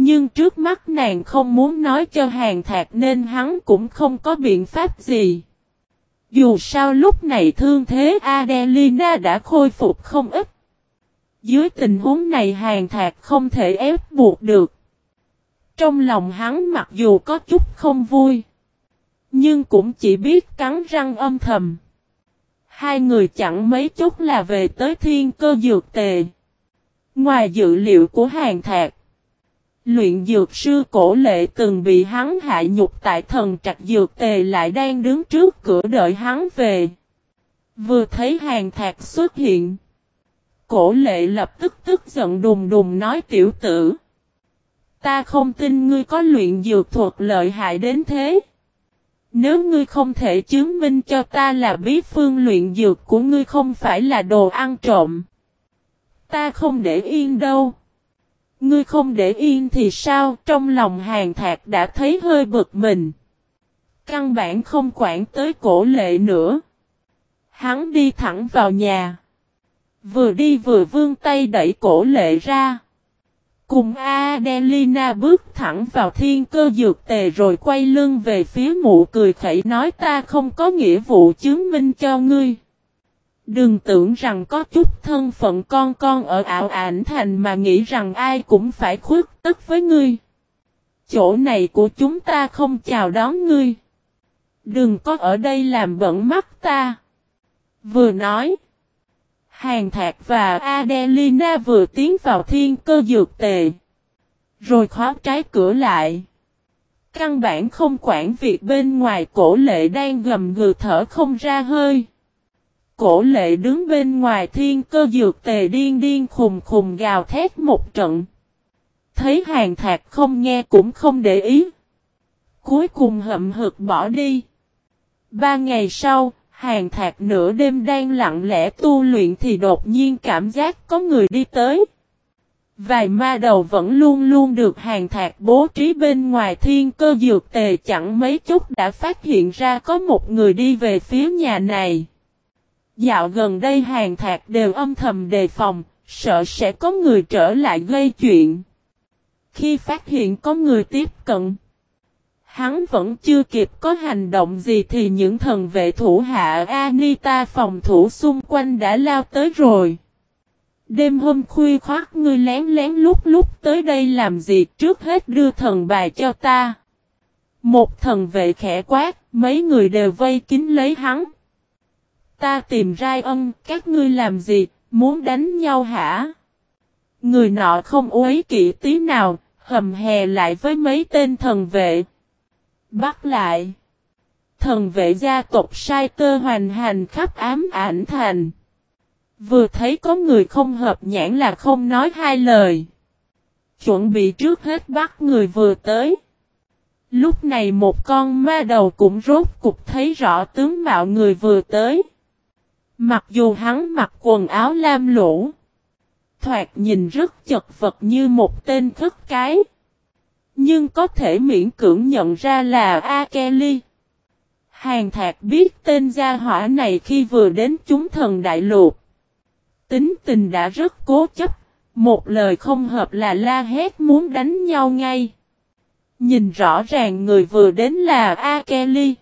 Nhưng trước mắt nàng không muốn nói cho Hàn Thạc nên hắn cũng không có biện pháp gì. Dù sao lúc này thương thế Adelina đã khôi phục không ít. Dưới tình huống này Hàn Thạc không thể ép buộc được. Trong lòng hắn mặc dù có chút không vui, nhưng cũng chỉ biết cắn răng âm thầm. Hai người chẳng mấy chút là về tới Thiên Cơ Dược Tề. Ngoài dự liệu của Hàn Thạc, luyện dược sư Cổ Lệ từng bị hắn hạ nhục tại Thần Trạch Dược Tề lại đang đứng trước cửa đợi hắn về. Vừa thấy Hàn Thạc xuất hiện, Cổ Lệ lập tức tức giận đùng đùng nói: tiểu tử, ta không tin ngươi có luyện dược thuật lợi hại đến thế. Nếu ngươi không thể chứng minh cho ta là bí phương luyện dược của ngươi không phải là đồ ăn trộm, ta không để yên đâu. Ngươi không để yên thì sao? Trong lòng Hàn Thạc đã thấy hơi bực mình. Căn bản không quản tới Cổ Lệ nữa. Hắn đi thẳng vào nhà. Vừa đi vừa vươn tay đẩy Cổ Lệ ra. Cùng Adelina bước thẳng vào Thiên Cơ Dược Tề rồi quay lưng về phía mụ cười khẩy nói: ta không có nghĩa vụ chứng minh cho ngươi. Đừng tưởng rằng có chút thân phận con ở Ảo Ảnh Thành mà nghĩ rằng ai cũng phải khuất tất với ngươi. Chỗ này của chúng ta không chào đón ngươi. Đừng có ở đây làm bẩn mắt ta. Vừa nói, Hàn Thạc và Adelina vừa tiến vào Thiên Cơ Dược Tề, rồi khóa trái cửa lại. Căn bản không quản việc bên ngoài. Cổ Lệ đang gầm gừ thở không ra hơi. Cổ Lệ đứng bên ngoài Thiên Cơ Dược Tề điên điên khùng khùng gào thét một trận. Thấy Hàn Thạc không nghe cũng không để ý. Cuối cùng hậm hực bỏ đi. 3 ngày sau, Hàn Thạc nửa đêm đang lặng lẽ tu luyện thì đột nhiên cảm giác có người đi tới. Vài ma đầu vẫn luôn luôn được Hàn Thạc bố trí bên ngoài Thiên Cơ Dược Tề chẳng mấy chút đã phát hiện ra có một người đi về phía nhà này. Dạo gần đây Hàn Thạc đều âm thầm đề phòng, sợ sẽ có người trở lại gây chuyện. Khi phát hiện có người tiếp cận, hắn vẫn chưa kịp có hành động gì thì những thần vệ thủ hạ Anita phòng thủ xung quanh đã lao tới rồi. Đêm hôm khuya khoắt ngươi lén lén lúc tới đây làm gì? Trước hết đưa thần bài cho ta. Một thần vệ khẽ quát, mấy người đều vây kín lấy hắn. Ta tìm Rai Ân, các ngươi làm gì, muốn đánh nhau hả? Người nọ không uế kỵ tí nào, hầm hè lại với mấy tên thần vệ. Bắt lại. Thần vệ gia tộc sai tơ hoành hành khắp Ám Ảnh Thành. Vừa thấy có người không hợp nhãn là không nói hai lời. Chuẩn bị trước hết bắt người vừa tới. Lúc này một con ma đầu cũng rốt cục thấy rõ tướng mạo người vừa tới. Mặc dù hắn mặc quần áo lam lũ, thoạt nhìn rất chật vật như một tên khất cái, nhưng có thể miễn cưỡng nhận ra là A Kelly. Hàn Thạc biết tên gia hỏa này khi vừa đến chúng thần đại lục. Tính tình đã rất cố chấp, một lời không hợp là la hét muốn đánh nhau ngay. Nhìn rõ ràng người vừa đến là A Kelly.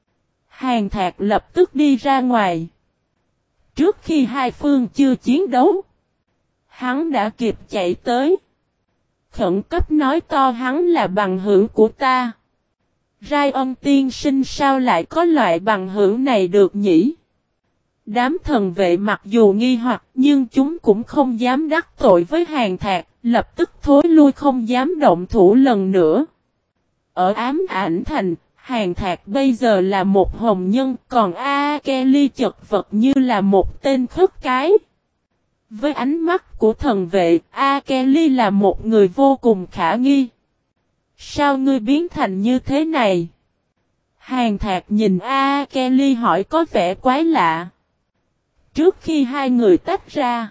Hàn Thạc lập tức đi ra ngoài. Trước khi hai phương chưa chiến đấu, hắn đã kịp chạy tới. Khẩn cấp nói to hắn là bằng hữu của ta. Rai Ân tiên sinh sao lại có loại bằng hữu này được nhỉ? Đám thần vệ mặc dù nghi hoặc nhưng chúng cũng không dám đắc tội với Hàn Thạc, lập tức thối lui không dám động thủ lần nữa. Ở Ám Ảnh Thành, Hàn Thạc bây giờ là một hồng nhân, còn A Kelly chật vật như là một tên khất cái. Với ánh mắt của thần vệ, A Kelly là một người vô cùng khả nghi. Sao ngươi biến thành như thế này? Hàn Thạc nhìn A Kelly hỏi có vẻ quái lạ. Trước khi hai người tách ra,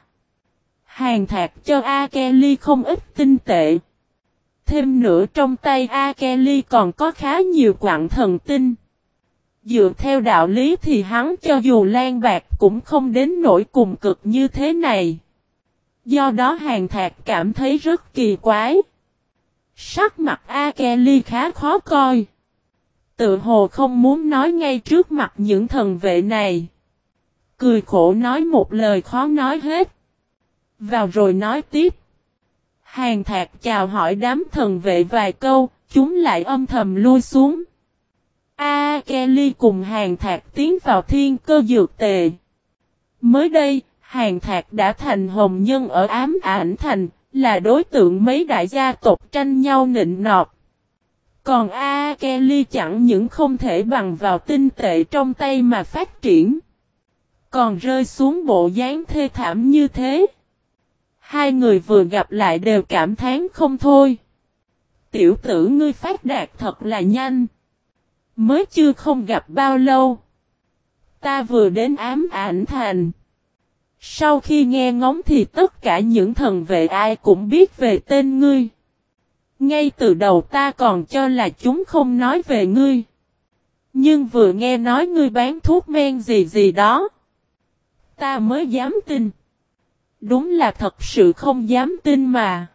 Hàn Thạc cho A Kelly không ít tinh tệ. Thêm nữa trong tay A Kelly còn có khá nhiều quặng thần tinh. Dựa theo đạo lý thì hắn cho dù lan bạc cũng không đến nỗi cùng cực như thế này. Do đó Hàn Thạc cảm thấy rất kỳ quái. Sắc mặt A Kelly khá khó coi. Tự hồ không muốn nói ngay trước mặt những thần vệ này. Cười khổ nói một lời khó nói hết. Vào rồi nói tiếp. Hàn Thạc chào hỏi đám thần vệ vài câu, chúng lại âm thầm lui xuống. A Kelly cùng Hàn Thạc tiến vào thiên cơ dược tề. Mới đây, Hàn Thạc đã thành hồng nhân ở Ám Ảnh Thành, là đối tượng mấy đại gia tộc tranh nhau nịnh nọt. Còn A Kelly chẳng những không thể bằng vào tinh tệ trong tay mà phát triển, còn rơi xuống bộ dáng thê thảm như thế. Hai người vừa gặp lại đều cảm thán không thôi. Tiểu tử ngươi phát đạt thật là nhanh. Mới chưa không gặp bao lâu. Ta vừa đến Ám Ảnh Thành. Sau khi nghe ngóng thì tất cả những thần vệ ai cũng biết về tên ngươi. Ngay từ đầu ta còn cho là chúng không nói về ngươi. Nhưng vừa nghe nói ngươi bán thuốc men gì gì đó, ta mới dám tin. Đúng là thật sự không dám tin mà.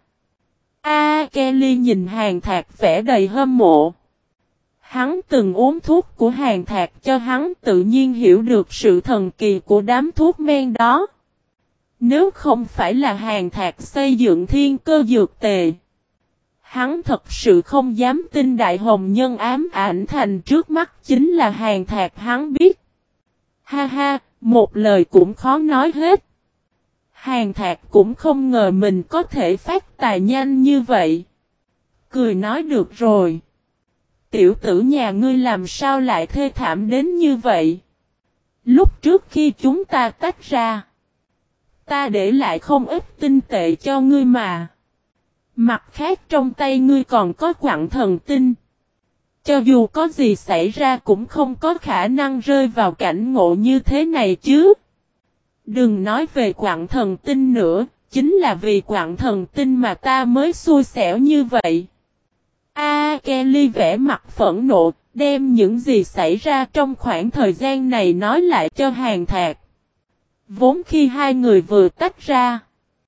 Kelly nhìn Hàn Thạc vẻ đầy hâm mộ. Hắn từng uống thuốc của Hàn Thạc cho hắn tự nhiên hiểu được sự thần kỳ của đám thuốc men đó. Nếu không phải là Hàn Thạc xây dựng thiên cơ dược tề, hắn thật sự không dám tin Đại Hồng Nhân Ám Ảnh Thành trước mắt chính là Hàn Thạc hắn biết. Ha ha, một lời cũng khó nói hết. Hàn Thạc cũng không ngờ mình có thể phát tài nhanh như vậy. Cười nói được rồi. Tiểu tử nhà ngươi làm sao lại thê thảm đến như vậy? Lúc trước khi chúng ta tách ra, ta để lại không ít tinh tệ cho ngươi mà. Mặt khác trong tay ngươi còn có quặng thần tinh. Cho dù có gì xảy ra cũng không có khả năng rơi vào cảnh ngộ như thế này chứ. Đừng nói về quặng thần tinh nữa, chính là vì quặng thần tinh mà ta mới xui xẻo như vậy. Kelly vẽ mặt phẫn nộ, đem những gì xảy ra trong khoảng thời gian này nói lại cho Hàn Thạc. Vốn khi hai người vừa tách ra,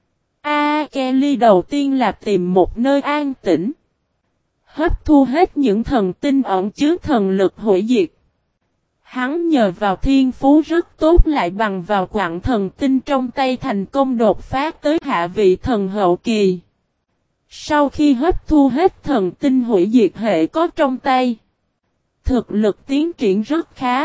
Kelly đầu tiên là tìm một nơi an tĩnh, hấp thu hết những thần tinh ẩn chứa thần lực hủy diệt. Hắn nhờ vào thiên phú rất tốt lại bằng vào quặng thần tinh trong tay thành công đột phá tới hạ vị thần hậu kỳ. Sau khi hấp thu hết thần tinh hủy diệt hệ có trong tay, thực lực tiến triển rất khá.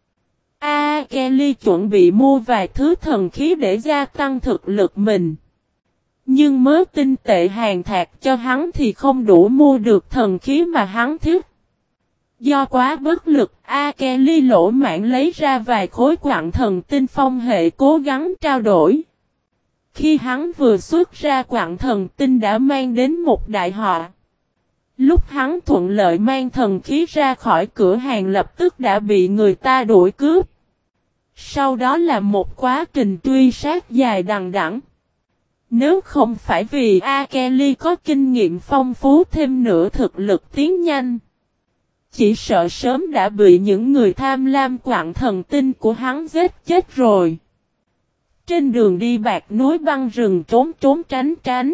Kelly chuẩn bị mua vài thứ thần khí để gia tăng thực lực mình. Nhưng mớ tinh tệ Hàn Thạc cho hắn thì không đủ mua được thần khí mà hắn thích. Do quá bất lực, Kelly lỗ mãn lấy ra vài khối quặng thần tinh phong hệ cố gắng trao đổi. Khi hắn vừa xuất ra quặng thần tinh đã mang đến một đại họa. Lúc hắn thuận lợi mang thần khí ra khỏi cửa hàng lập tức đã bị người ta đuổi cướp. Sau đó là một quá trình truy sát dài đằng đẵng. Nếu không phải vì Kelly có kinh nghiệm phong phú thêm nữa thực lực tiến nhanh, chỉ sợ sớm đã bị những người tham lam quặng thần tinh của hắn giết chết rồi. Trên đường đi bạc núi băng rừng trốn trốn tránh tránh,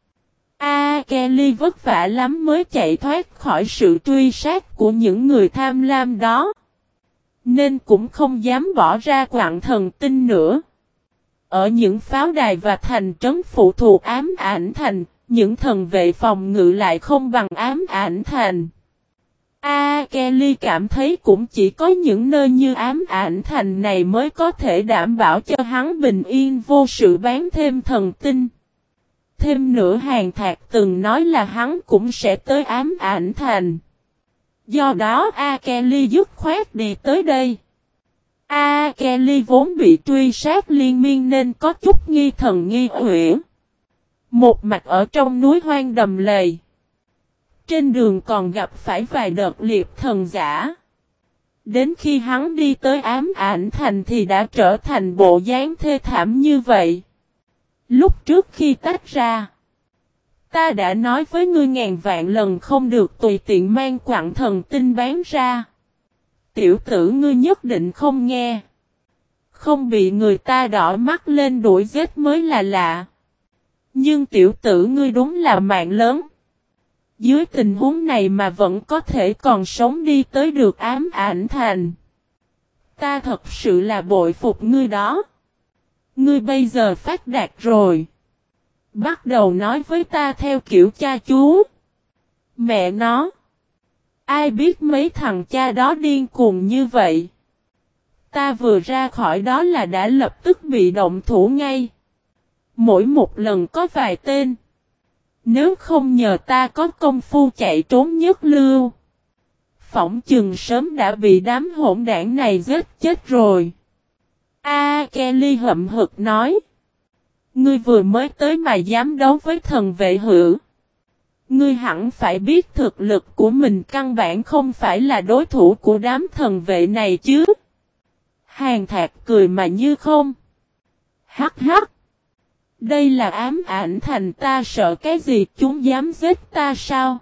Kelly vất vả lắm mới chạy thoát khỏi sự truy sát của những người tham lam đó. Nên cũng không dám bỏ ra quặng thần tinh nữa. Ở những pháo đài và thành trấn phụ thuộc Ám Ảnh Thành, những thần vệ phòng ngự lại không bằng Ám Ảnh Thành. Kelly cảm thấy cũng chỉ có những nơi như Ám Ảnh Thành này mới có thể đảm bảo cho hắn bình yên vô sự bán thêm thần tinh. Thêm nữa Hàn Thạc từng nói là hắn cũng sẽ tới Ám Ảnh Thành. Do đó Kelly dứt khoát đi tới đây. Kelly vốn bị truy sát liên miên nên có chút nghi thần nghi uyển. Một mạch ở trong núi hoang đầm lầy. Trên đường còn gặp phải vài đợt liệp thần giả. Đến khi hắn đi tới Ám Ảnh Thành thì đã trở thành bộ dáng thê thảm như vậy. Lúc trước khi tách ra, ta đã nói với ngươi ngàn vạn lần không được tùy tiện mang quặng thần tinh bán ra. Tiểu tử ngươi nhất định không nghe. Không bị người ta đỏ mắt lên đuổi giết mới là lạ. Nhưng tiểu tử ngươi đúng là mạng lớn. Dưới tình huống này mà vẫn có thể còn sống đi tới được ám ảnh thành. Ta thật sự là bội phục ngươi đó. Ngươi bây giờ phát đạt rồi. Bắt đầu nói với ta theo kiểu cha chú. Mẹ nó. Ai biết mấy thằng cha đó điên cuồng như vậy. Ta vừa ra khỏi đó là đã lập tức bị động thủ ngay. Mỗi một lần có vài tên. Nếu không nhờ ta có công phu chạy trốn nhất lưu. Phỏng chừng sớm đã bị đám hỗn đảng này giết chết rồi. Kelly hậm hực nói. Ngươi vừa mới tới mà dám đấu với thần vệ hữu. Ngươi hẳn phải biết thực lực của mình căn bản không phải là đối thủ của đám thần vệ này chứ. Hàn Thạc cười mà như không. Hắc hắc. Đây là ám ảnh thành, ta sợ cái gì, chúng dám giết ta sao?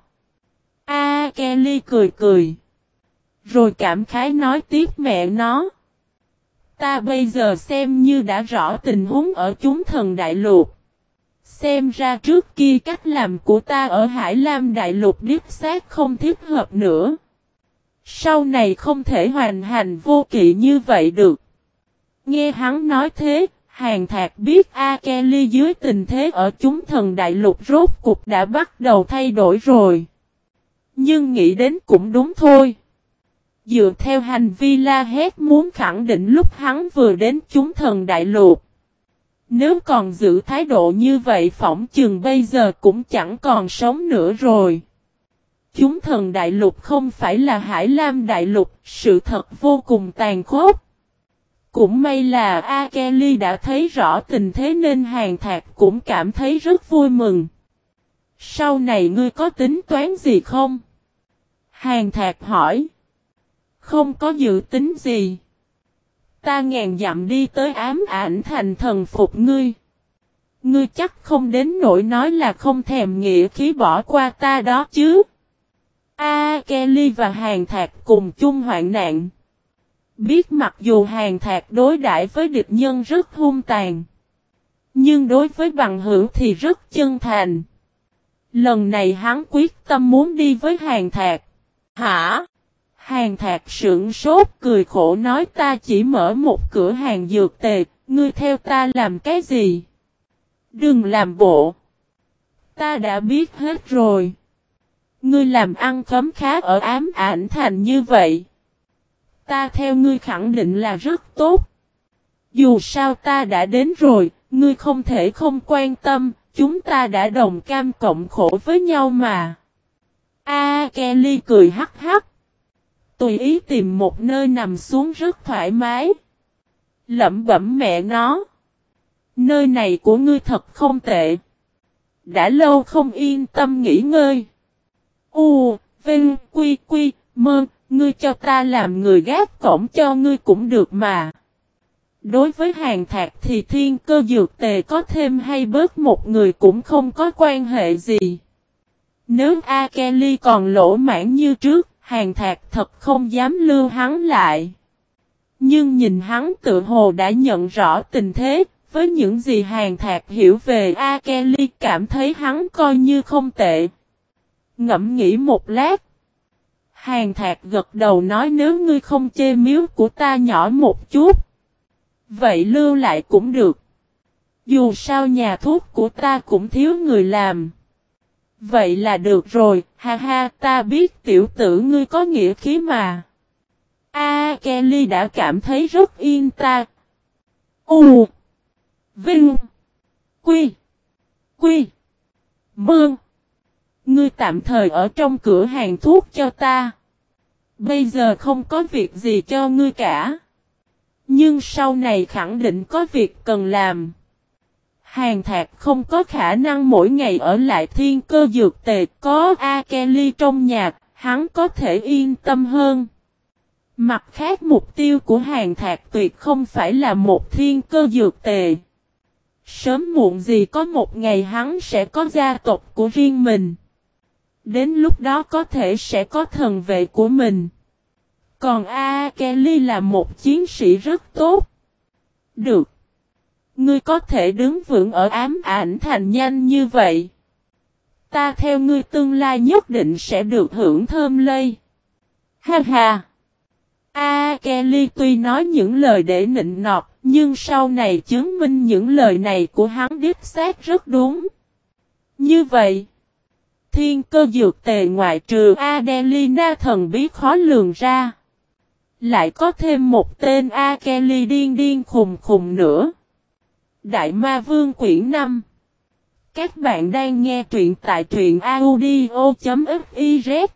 Kelly cười cười. Rồi cảm khái nói tiếp, mẹ nó. Ta bây giờ xem như đã rõ tình huống ở chúng thần đại lục. Xem ra trước kia cách làm của ta ở Hải Lam đại lục đích xác không thích hợp nữa. Sau này không thể hoành hành vô kỵ như vậy được. Nghe hắn nói thế, Hàn Thạc biết Kelly dưới tình thế ở chúng thần đại lục rốt cục đã bắt đầu thay đổi rồi. Nhưng nghĩ đến cũng đúng thôi. Dựa theo hành vi la hét muốn khẳng định lúc hắn vừa đến chúng thần đại lục. Nếu còn giữ thái độ như vậy phỏng chừng bây giờ cũng chẳng còn sống nữa rồi. Chúng thần đại lục không phải là Hải Lam đại lục, sự thật vô cùng tàn khốc. Cũng may là Kelly đã thấy rõ tình thế nên Hàn Thạc cũng cảm thấy rất vui mừng. Sau này ngươi có tính toán gì không? Hàn Thạc hỏi. Không có dự tính gì. Ta ngàn dặm đi tới ám ảnh thành thần phục ngươi. Ngươi chắc không đến nỗi nói là không thèm nghĩa khí bỏ qua ta đó chứ. Kelly và Hàn Thạc cùng chung hoạn nạn. Biết mặc dù Hàn Thạc đối đãi với địch nhân rất hung tàn. Nhưng đối với bằng hữu thì rất chân thành. Lần này hắn quyết tâm muốn đi với Hàn Thạc. Hả? Hàn Thạc sững sốt cười khổ nói, ta chỉ mở một cửa hàng dược tề, ngươi theo ta làm cái gì? Đừng làm bộ. Ta đã biết hết rồi. Ngươi làm ăn khấm khá ở ám ảnh thành như vậy. Ta theo ngươi khẳng định là rất tốt. Dù sao ta đã đến rồi, ngươi không thể không quan tâm, chúng ta đã đồng cam cộng khổ với nhau mà. Kelly cười hắc hắc. Tùy ý tìm một nơi nằm xuống rất thoải mái. Lẩm bẩm, mẹ nó. Nơi này của ngươi thật không tệ. Đã lâu không yên tâm nghỉ ngơi. Vinh, quy, mơ, ngươi cho ta làm người gác cổng cho ngươi cũng được mà. Đối với Hàn Thạc thì thiên cơ dược tề có thêm hay bớt một người cũng không có quan hệ gì. Nếu Kelly còn lỗ mãn như trước, Hàn Thạc thật không dám lưu hắn lại. Nhưng nhìn hắn tự hồ đã nhận rõ tình thế, với những gì Hàn Thạc hiểu về Kelly cảm thấy hắn coi như không tệ. Ngẫm nghĩ một lát. Hàn Thạc gật đầu nói, nếu ngươi không chê miếu của ta nhỏ một chút. Vậy lưu lại cũng được. Dù sao nhà thuốc của ta cũng thiếu người làm. Vậy là được rồi, ha ha, ta biết tiểu tử ngươi có nghĩa khí mà. Kelly đã cảm thấy rất yên ta. Vinh. Quy. Mương. Ngươi tạm thời ở trong cửa hàng thuốc cho ta. Bây giờ không có việc gì cho ngươi cả. Nhưng sau này khẳng định có việc cần làm. Hàn Thạc không có khả năng mỗi ngày ở lại thiên cơ dược tề, có Kelly trong nhà, hắn có thể yên tâm hơn. Mặt khác mục tiêu của Hàn Thạc tuyệt không phải là một thiên cơ dược tề. Sớm muộn gì có một ngày hắn sẽ có gia tộc của riêng mình. Đến lúc đó có thể sẽ có thần vệ của mình. Còn Kelly là một chiến sĩ rất tốt. Được. Ngươi có thể đứng vững ở ám ảnh thành nhanh như vậy. Ta theo ngươi tương lai nhất định sẽ được hưởng thơm lây. Ha ha! Kelly tuy nói những lời để nịnh nọt, nhưng sau này chứng minh những lời này của hắn đích xác rất đúng. Như vậy, thiên cơ dược tề ngoại trừ Adelina thần bí khó lường ra, lại có thêm một tên Kelly điên điên khùng khùng nữa. Đại Ma Vương quyển 5. Các bạn đang nghe truyện tại truyện audio.fiz.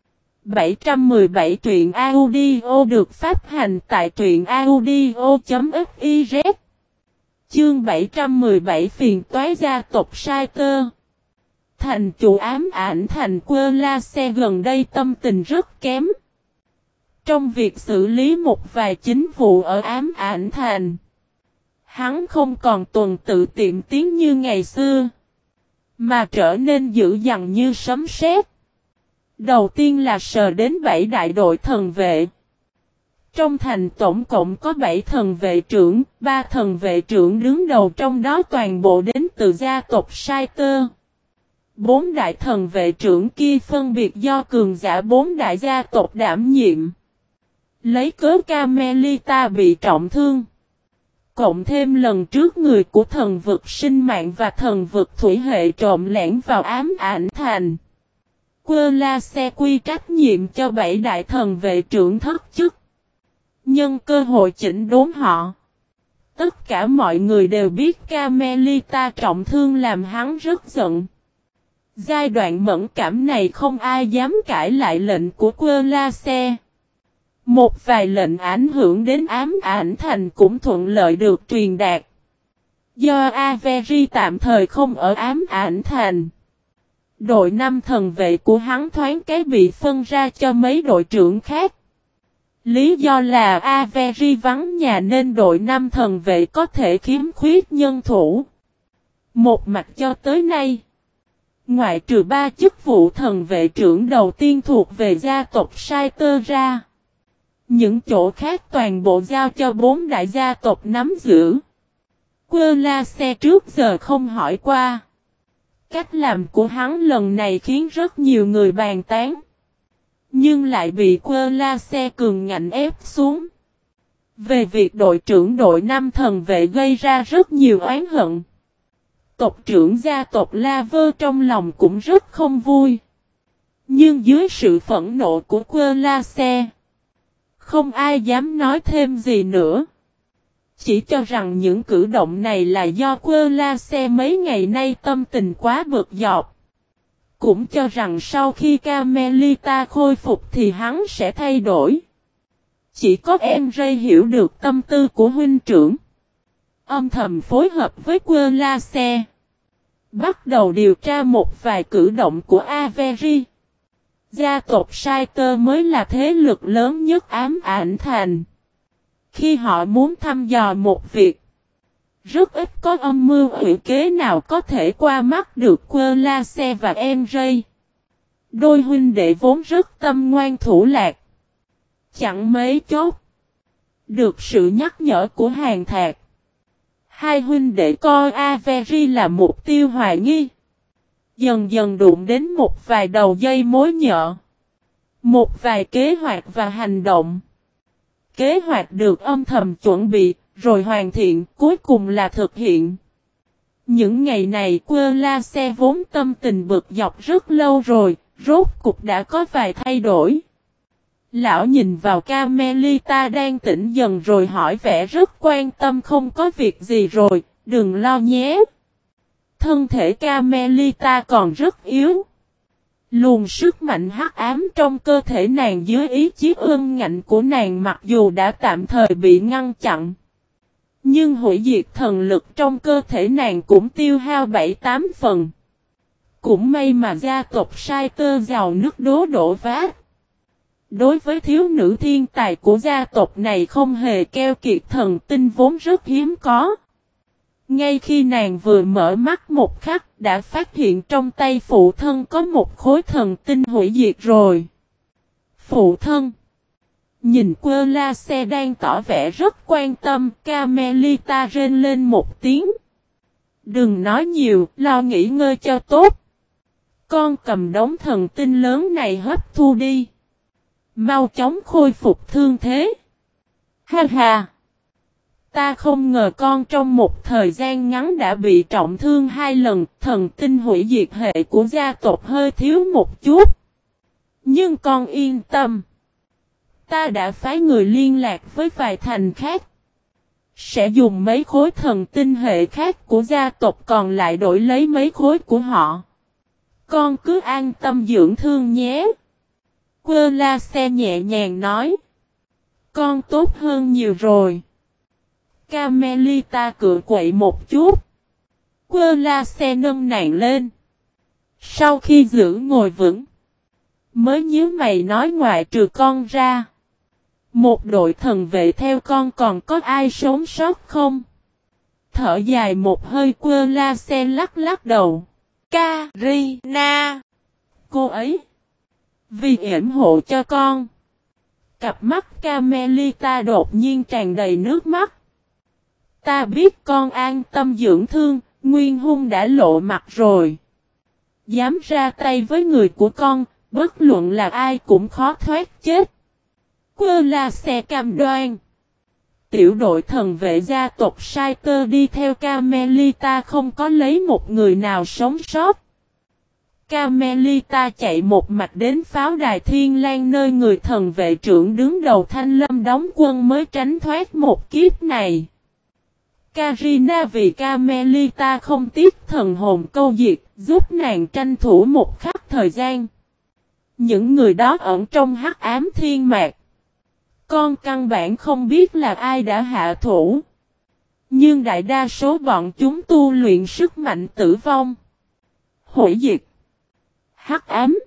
717 truyện audio được phát hành tại truyện audio.fiz. Chương 717 phiền toái gia tộc Sai Tơ. Thành chủ ám ảnh thành Quơ La Xe gần đây tâm tình rất kém. Trong việc xử lý một vài chính vụ ở ám ảnh thành, hắn không còn tuần tự tiệm tiến như ngày xưa, mà trở nên dữ dằn như sấm sét. Đầu tiên là sờ đến 7 đại đội thần vệ. Trong thành tổng cộng có 7 thần vệ trưởng, 3 thần vệ trưởng đứng đầu trong đó toàn bộ đến từ gia tộc Sai Tơ. 4 đại thần vệ trưởng kia phân biệt do cường giả 4 đại gia tộc đảm nhiệm. Lấy cớ Carmelita bị trọng thương, cộng thêm lần trước người của thần vực sinh mạng và thần vực thủy hệ trộm lẻn vào ám ảnh thành, Quơ La Xe quy trách nhiệm cho 7 đại thần vệ trưởng thất chức. Nhân cơ hội chỉnh đốn họ. Tất cả mọi người đều biết Carmelita trọng thương làm hắn rất giận. Giai đoạn mẫn cảm này không ai dám cãi lại lệnh của Quơ La Xe. Một vài lệnh ảnh hưởng đến ám ảnh thành cũng thuận lợi được truyền đạt. Do Avery tạm thời không ở ám ảnh thành, đội 5 thần vệ của hắn thoáng cái bị phân ra cho mấy đội trưởng khác. Lý do là Avery vắng nhà nên đội 5 thần vệ có thể khiếm khuyết nhân thủ. Một mặt cho tới nay, ngoại trừ 3 chức vụ thần vệ trưởng đầu tiên thuộc về gia tộc Sai Tơ ra, những chỗ khác toàn bộ giao cho 4 đại gia tộc nắm giữ. Quơ La Xe trước giờ không hỏi qua. Cách làm của hắn lần này khiến rất nhiều người bàn tán, nhưng lại bị Quơ La Xe cường ngạnh ép xuống. Về việc đội trưởng đội 5 thần vệ gây ra rất nhiều oán hận, tộc trưởng gia tộc La Vơ trong lòng cũng rất không vui. Nhưng dưới sự phẫn nộ của Quơ La Xe, không ai dám nói thêm gì nữa. Chỉ cho rằng những cử động này là do Quơ La Xe mấy ngày nay tâm tình quá bực dọc. Cũng cho rằng sau khi Carmelita khôi phục thì hắn sẽ thay đổi. Chỉ có Enray hiểu được tâm tư của huynh trưởng, âm thầm phối hợp với Quơ La Xe, bắt đầu điều tra một vài cử động của Avery. Gia tộc Sai Tơ mới là thế lực lớn nhất ám ảnh thành. Khi họ muốn thăm dò một việc, rất ít có âm mưu quỷ kế nào có thể qua mắt được Quơ La Xe và Enray. Đôi huynh đệ vốn rất tâm ngoan thủ lạc. Chẳng mấy chốc, được sự nhắc nhở của Hàng Thạc, hai huynh đệ coi Avery là mục tiêu hoài nghi. Dần dần đụng đến một vài đầu dây mối nhợ, một vài kế hoạch và hành động. Kế hoạch được âm thầm chuẩn bị, rồi hoàn thiện, cuối cùng là thực hiện. Những ngày này Quơ La Xe vốn tâm tình bực dọc rất lâu rồi, rốt cục đã có vài thay đổi. Lão nhìn vào Carmelita đang tỉnh dần rồi hỏi vẻ rất quan tâm, không có việc gì rồi, đừng lo nhé. Thân thể Carmelita còn rất yếu. Luồng sức mạnh hắc ám trong cơ thể nàng dưới ý chí ương ngạnh của nàng mặc dù đã tạm thời bị ngăn chặn, nhưng hủy diệt thần lực trong cơ thể nàng cũng tiêu hao 7-8 phần. Cũng may mà gia tộc Sai Tơ giàu nước đổ vát. Đối với thiếu nữ thiên tài của gia tộc này không hề keo kiệt thần tinh vốn rất hiếm có. Ngay khi nàng vừa mở mắt một khắc đã phát hiện trong tay phụ thân có một khối thần tinh hủy diệt rồi. Phụ thân! Nhìn Quơ La Xe đang tỏ vẻ rất quan tâm, Carmelita rên lên một tiếng. Đừng nói nhiều, lo nghỉ ngơi cho tốt. Con cầm đống thần tinh lớn này hấp thu đi. Mau chóng khôi phục thương thế. Ha ha! Ta không ngờ con trong một thời gian ngắn đã bị trọng thương 2 lần, thần tinh hủy diệt hệ của gia tộc hơi thiếu một chút. Nhưng con yên tâm. Ta đã phái người liên lạc với vài thành khác. Sẽ dùng mấy khối thần tinh hệ khác của gia tộc còn lại đổi lấy mấy khối của họ. Con cứ an tâm dưỡng thương nhé. Quơ la xe nhẹ nhàng nói. Con tốt hơn nhiều rồi. Carmelita cựa quậy một chút. Quơ la xe nâng nàng lên. Sau khi giữ ngồi vững. Mới nhíu mày nói ngoại trừ con ra. Một đội thần vệ theo con còn có ai sống sót không? Thở dài một hơi Quơ la xe lắc lắc đầu. Karina. Cô ấy. Vì yểm hộ cho con. Cặp mắt Carmelita đột nhiên tràn đầy nước mắt. Ta biết con an tâm dưỡng thương, Nguyên Hung đã lộ mặt rồi. Dám ra tay với người của con, bất luận là ai cũng khó thoát chết. Quơ la xe cam đoan. Tiểu đội thần vệ gia tộc Saiter đi theo Carmelita không có lấy một người nào sống sót. Carmelita chạy một mạch đến pháo đài Thiên Lang nơi người thần vệ trưởng đứng đầu Thanh Lâm đóng quân mới tránh thoát một kiếp này. Karina vì Carmelita không tiếc thần hồn câu diệt, giúp nàng tranh thủ một khắc thời gian. Những người đó ẩn trong hắc ám thiên mạc. Con căn bản không biết là ai đã hạ thủ. Nhưng đại đa số bọn chúng tu luyện sức mạnh tử vong. Hủy diệt. Hắc ám.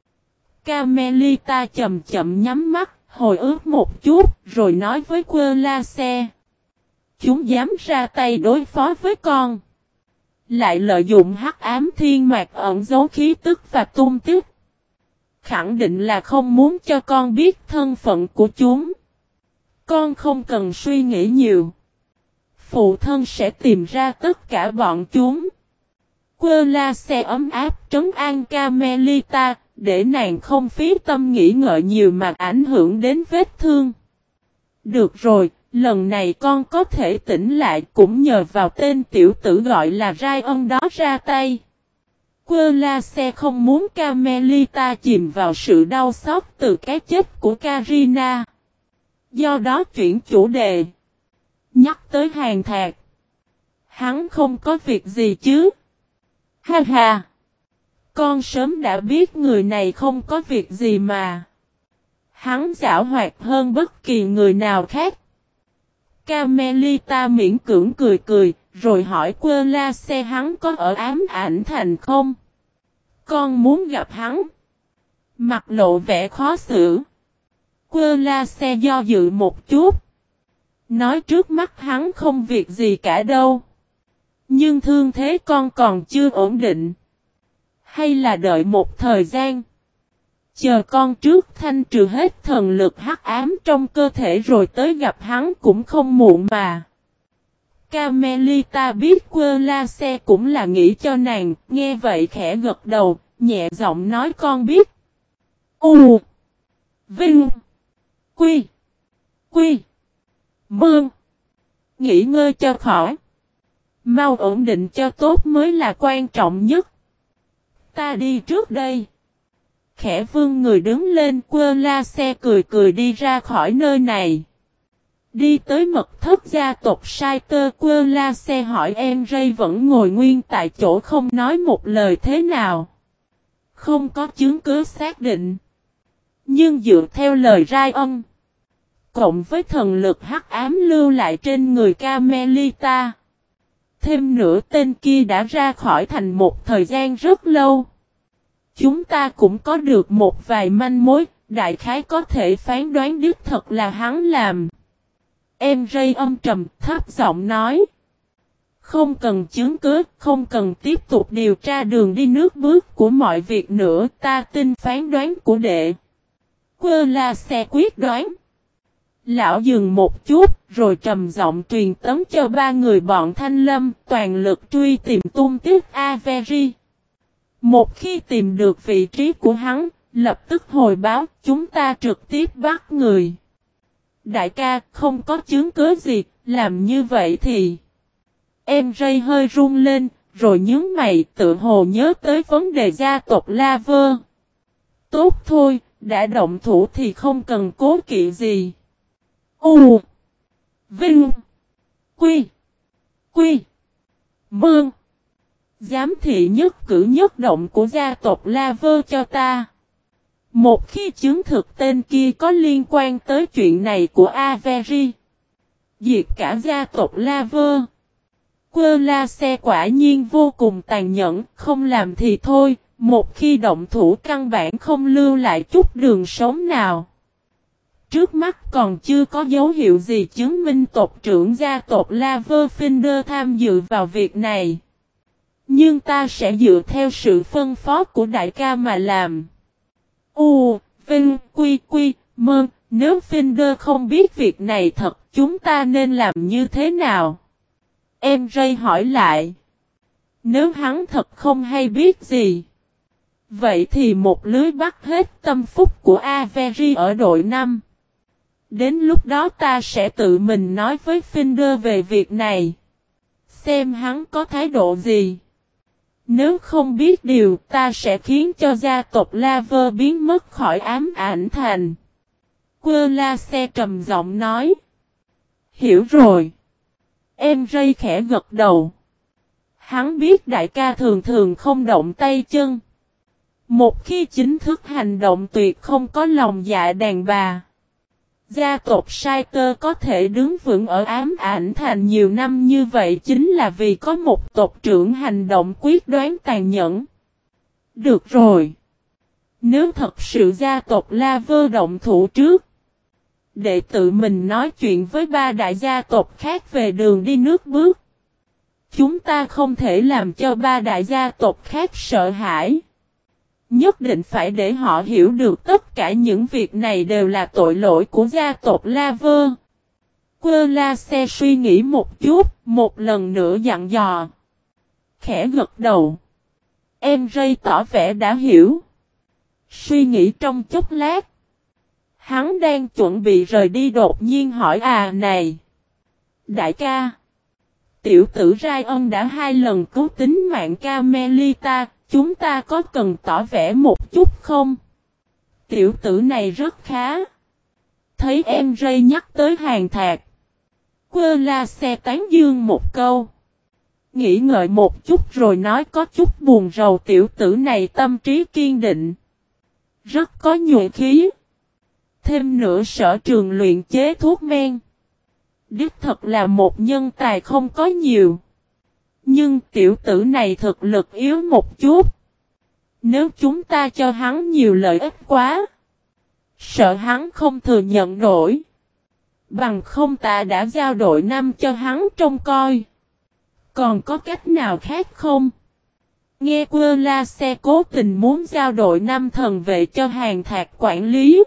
Carmelita chậm chậm nhắm mắt, hồi ức một chút, rồi nói với Quơ la xe. Chúng dám ra tay đối phó với con. Lại lợi dụng hắc ám thiên mạc ẩn giấu khí tức và tung tích. Khẳng định là không muốn cho con biết thân phận của chúng. Con không cần suy nghĩ nhiều. Phụ thân sẽ tìm ra tất cả bọn chúng. Quơ la xe ấm áp trấn an Carmelita, để nàng không phí tâm nghĩ ngợi nhiều mà ảnh hưởng đến vết thương. Được rồi, lần này con có thể tỉnh lại cũng nhờ vào tên tiểu tử gọi là Ryan đó ra tay. Quơ la xe không muốn Carmelita chìm vào sự đau xót từ cái chết của Karina. Do đó chuyển chủ đề. Nhắc tới Hàng Thạc. Hắn không có việc gì chứ. Ha ha. Con sớm đã biết người này không có việc gì mà. Hắn giảo hoạt hơn bất kỳ người nào khác. Carmelita miễn cưỡng cười cười, rồi hỏi Quơ la xe hắn có ở Ám Ảnh Thành không? Con muốn gặp hắn. Mặt lộ vẻ khó xử. Quơ la xe do dự một chút. Nói trước mắt hắn không việc gì cả đâu. Nhưng thương thế con còn chưa ổn định. Hay là đợi một thời gian. Chờ con trước thanh trừ hết thần lực hắc ám trong cơ thể rồi tới gặp hắn cũng không muộn mà. Carmelita biết Quơ la xe cũng là nghĩ cho nàng, nghe vậy khẽ gật đầu, nhẹ giọng nói con biết. U Vinh Quy Quy Mương. Nghỉ ngơi cho khỏi. Mau ổn định cho tốt mới là quan trọng nhất. Ta đi trước đây. Khẽ vương người đứng lên Quơ la xe cười cười đi ra khỏi nơi này. Đi tới mật thất gia tộc Saiter Quơ la xe hỏi em Ray vẫn ngồi nguyên tại chỗ không nói một lời thế nào. Không có chứng cứ xác định. Nhưng dựa theo lời Ryan, cộng với thần lực hắc ám lưu lại trên người Carmelita. Thêm nữa tên kia đã ra khỏi thành một thời gian rất lâu. Chúng ta cũng có được một vài manh mối, đại khái có thể phán đoán đích thật là hắn làm. Em Ray âm trầm thấp giọng nói. Không cần chứng cứ, không cần tiếp tục điều tra đường đi nước bước của mọi việc nữa, ta tin phán đoán của đệ. Quơ la xe quyết đoán. Lão dừng một chút, rồi trầm giọng truyền tống cho 3 người bọn Thanh Lâm, toàn lực truy tìm tung tích Avery. Một khi tìm được vị trí của hắn, lập tức hồi báo, chúng ta trực tiếp bắt người. Đại ca, không có chứng cứ gì, làm như vậy thì... Em Ray hơi run lên, rồi nhướng mày tự hồ nhớ tới vấn đề gia tộc La Vơ. Tốt thôi, đã động thủ thì không cần cố kỵ gì. U Vinh Quy Quy Mương. Giám thị nhất cử nhất động của gia tộc La Vơ cho ta. Một khi chứng thực tên kia có liên quan tới chuyện này của Avery, diệt cả gia tộc La Vơ. Quơ La Xe quả nhiên vô cùng tàn nhẫn, không làm thì thôi, một khi động thủ căn bản không lưu lại chút đường sống nào. Trước mắt còn chưa có dấu hiệu gì chứng minh tộc trưởng gia tộc La Vơ Finder tham dự vào việc này. Nhưng ta sẽ dựa theo sự phân phó của đại ca mà làm. Vinh, Quy, Quy, Mơn, nếu Finder không biết việc này thật, chúng ta nên làm như thế nào? Em Ray hỏi lại. Nếu hắn thật không hay biết gì, vậy thì một lưới bắt hết tâm phúc của Avery ở đội 5. Đến lúc đó ta sẽ tự mình nói với Finder về việc này. Xem hắn có thái độ gì. Nếu không biết điều, ta sẽ khiến cho gia tộc La Vơ biến mất khỏi ám ảnh thành. Quơ La Xe trầm giọng nói. Hiểu rồi. Em Ray khẽ gật đầu. Hắn biết đại ca thường thường không động tay chân. Một khi chính thức hành động tuyệt không có lòng dạ đàn bà. Gia tộc Saiter có thể đứng vững ở ám ảnh thành nhiều năm như vậy chính là vì có một tộc trưởng hành động quyết đoán tàn nhẫn. Được rồi. Nếu thật sự gia tộc La Vơ động thủ trước, để tự mình nói chuyện với ba đại gia tộc khác về đường đi nước bước. Chúng ta không thể làm cho ba đại gia tộc khác sợ hãi. Nhất định phải để họ hiểu được tất cả những việc này đều là tội lỗi của gia tộc La Vơ. Quơ La Xe suy nghĩ một chút, một lần nữa dặn dò. Khẽ gật đầu. Em Ray tỏ vẻ đã hiểu. Suy nghĩ trong chốc lát. Hắn đang chuẩn bị rời đi đột nhiên hỏi này. Đại ca. Tiểu tử Ryan đã 2 lần cứu tính mạng Carmelita. Chúng ta có cần tỏ vẻ một chút không? Tiểu tử này rất khá. Thấy em Ray nhắc tới hàng thạc. Quơ La Xe tán dương một câu. Nghĩ ngợi một chút rồi nói có chút buồn rầu tiểu tử này tâm trí kiên định. Rất có nhuệ khí. Thêm nữa sở trường luyện chế thuốc men. Đích thật là một nhân tài không có nhiều. Nhưng tiểu tử này thực lực yếu một chút. Nếu chúng ta cho hắn nhiều lợi ích quá, sợ hắn không thừa nhận nổi. Bằng không ta đã giao đội 5 cho hắn trông coi. Còn có cách nào khác không? Nghe Quơ La Xe cố tình muốn giao đội 5 thần vệ cho hàng thạc quản lý.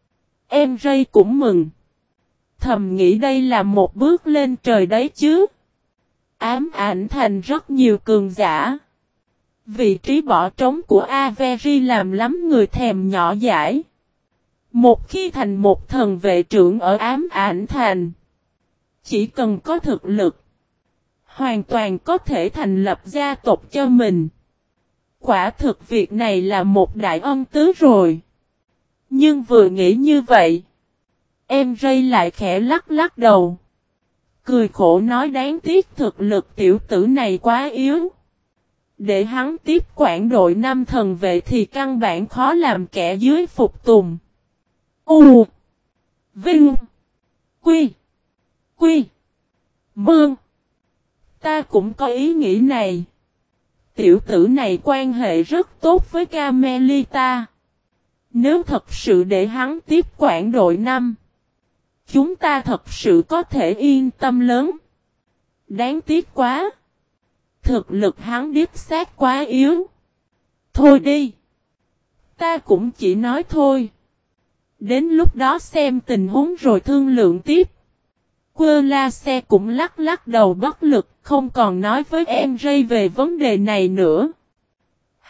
Em Ray cũng mừng. Thầm nghĩ đây là một bước lên trời đấy chứ. Ám ảnh thành rất nhiều cường giả. Vị trí bỏ trống của Avery làm lắm người thèm nhỏ dãi. Một khi thành một thần vệ trưởng ở ám ảnh thành, chỉ cần có thực lực, hoàn toàn có thể thành lập gia tộc cho mình. Quả thực việc này là một đại ân tứ rồi. Nhưng vừa nghĩ như vậy, em Ray lại khẽ lắc lắc đầu. Cười khổ nói đáng tiếc thực lực tiểu tử này quá yếu. Để hắn tiếp quản đội 5 thần vệ thì căn bản khó làm kẻ dưới phục tùng. Vinh Quy Quy Mương. Ta cũng có ý nghĩ này. Tiểu tử này quan hệ rất tốt với Carmelita. Nếu thật sự để hắn tiếp quản đội 5, chúng ta thật sự có thể yên tâm lớn. Đáng tiếc quá. Thực lực hắn đích xác quá yếu. Thôi đi. Ta cũng chỉ nói thôi. Đến lúc đó xem tình huống rồi thương lượng tiếp. Quơ La Xe cũng lắc lắc đầu bất lực, không còn nói với em Ray về vấn đề này nữa.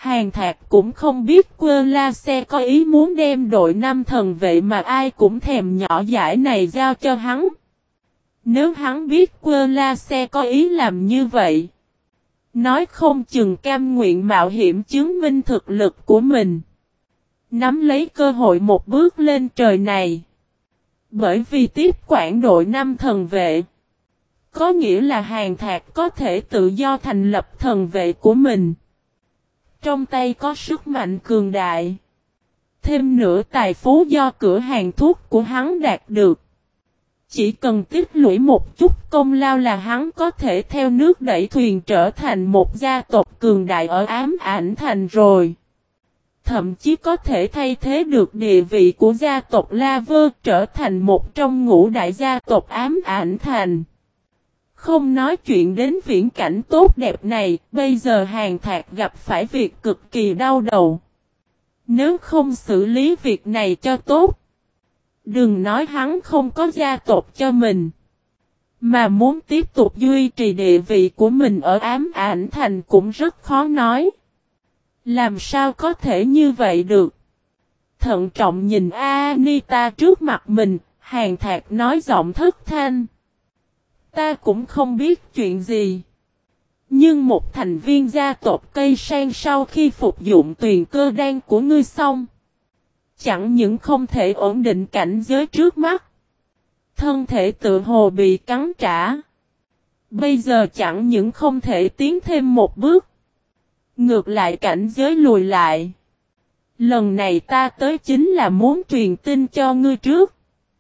Hàn Thạc cũng không biết Quơ La Xe có ý muốn đem đội 5 thần vệ mà ai cũng thèm nhỏ dãi này giao cho hắn. Nếu hắn biết Quơ La Xe có ý làm như vậy, nói không chừng cam nguyện mạo hiểm chứng minh thực lực của mình, nắm lấy cơ hội một bước lên trời này. Bởi vì tiếp quản đội 5 thần vệ, có nghĩa là Hàn Thạc có thể tự do thành lập thần vệ của mình. Trong tay có sức mạnh cường đại. Thêm nữa tài phú do cửa hàng thuốc của hắn đạt được. Chỉ cần tích lũy một chút công lao là hắn có thể theo nước đẩy thuyền trở thành một gia tộc cường đại ở Ám Ảnh Thành rồi. Thậm chí có thể thay thế được địa vị của gia tộc La Vơ trở thành một trong ngũ đại gia tộc Ám Ảnh Thành. Không nói chuyện đến viễn cảnh tốt đẹp này, bây giờ Hàn Thạc gặp phải việc cực kỳ đau đầu. Nếu không xử lý việc này cho tốt, đừng nói hắn không có gia tộc cho mình, mà muốn tiếp tục duy trì địa vị của mình ở Ám Ảnh Thành cũng rất khó nói. Làm sao có thể như vậy được? Thận trọng nhìn Anita trước mặt mình, Hàn Thạc nói giọng thất thanh. Ta cũng không biết chuyện gì. Nhưng một thành viên gia tộc cây sang sau khi phục dụng tuyền cơ đan của ngươi xong, chẳng những không thể ổn định cảnh giới trước mắt, thân thể tự hồ bị cắn trả. Bây giờ chẳng những không thể tiến thêm một bước, ngược lại cảnh giới lùi lại. Lần này ta tới chính là muốn truyền tin cho ngươi trước.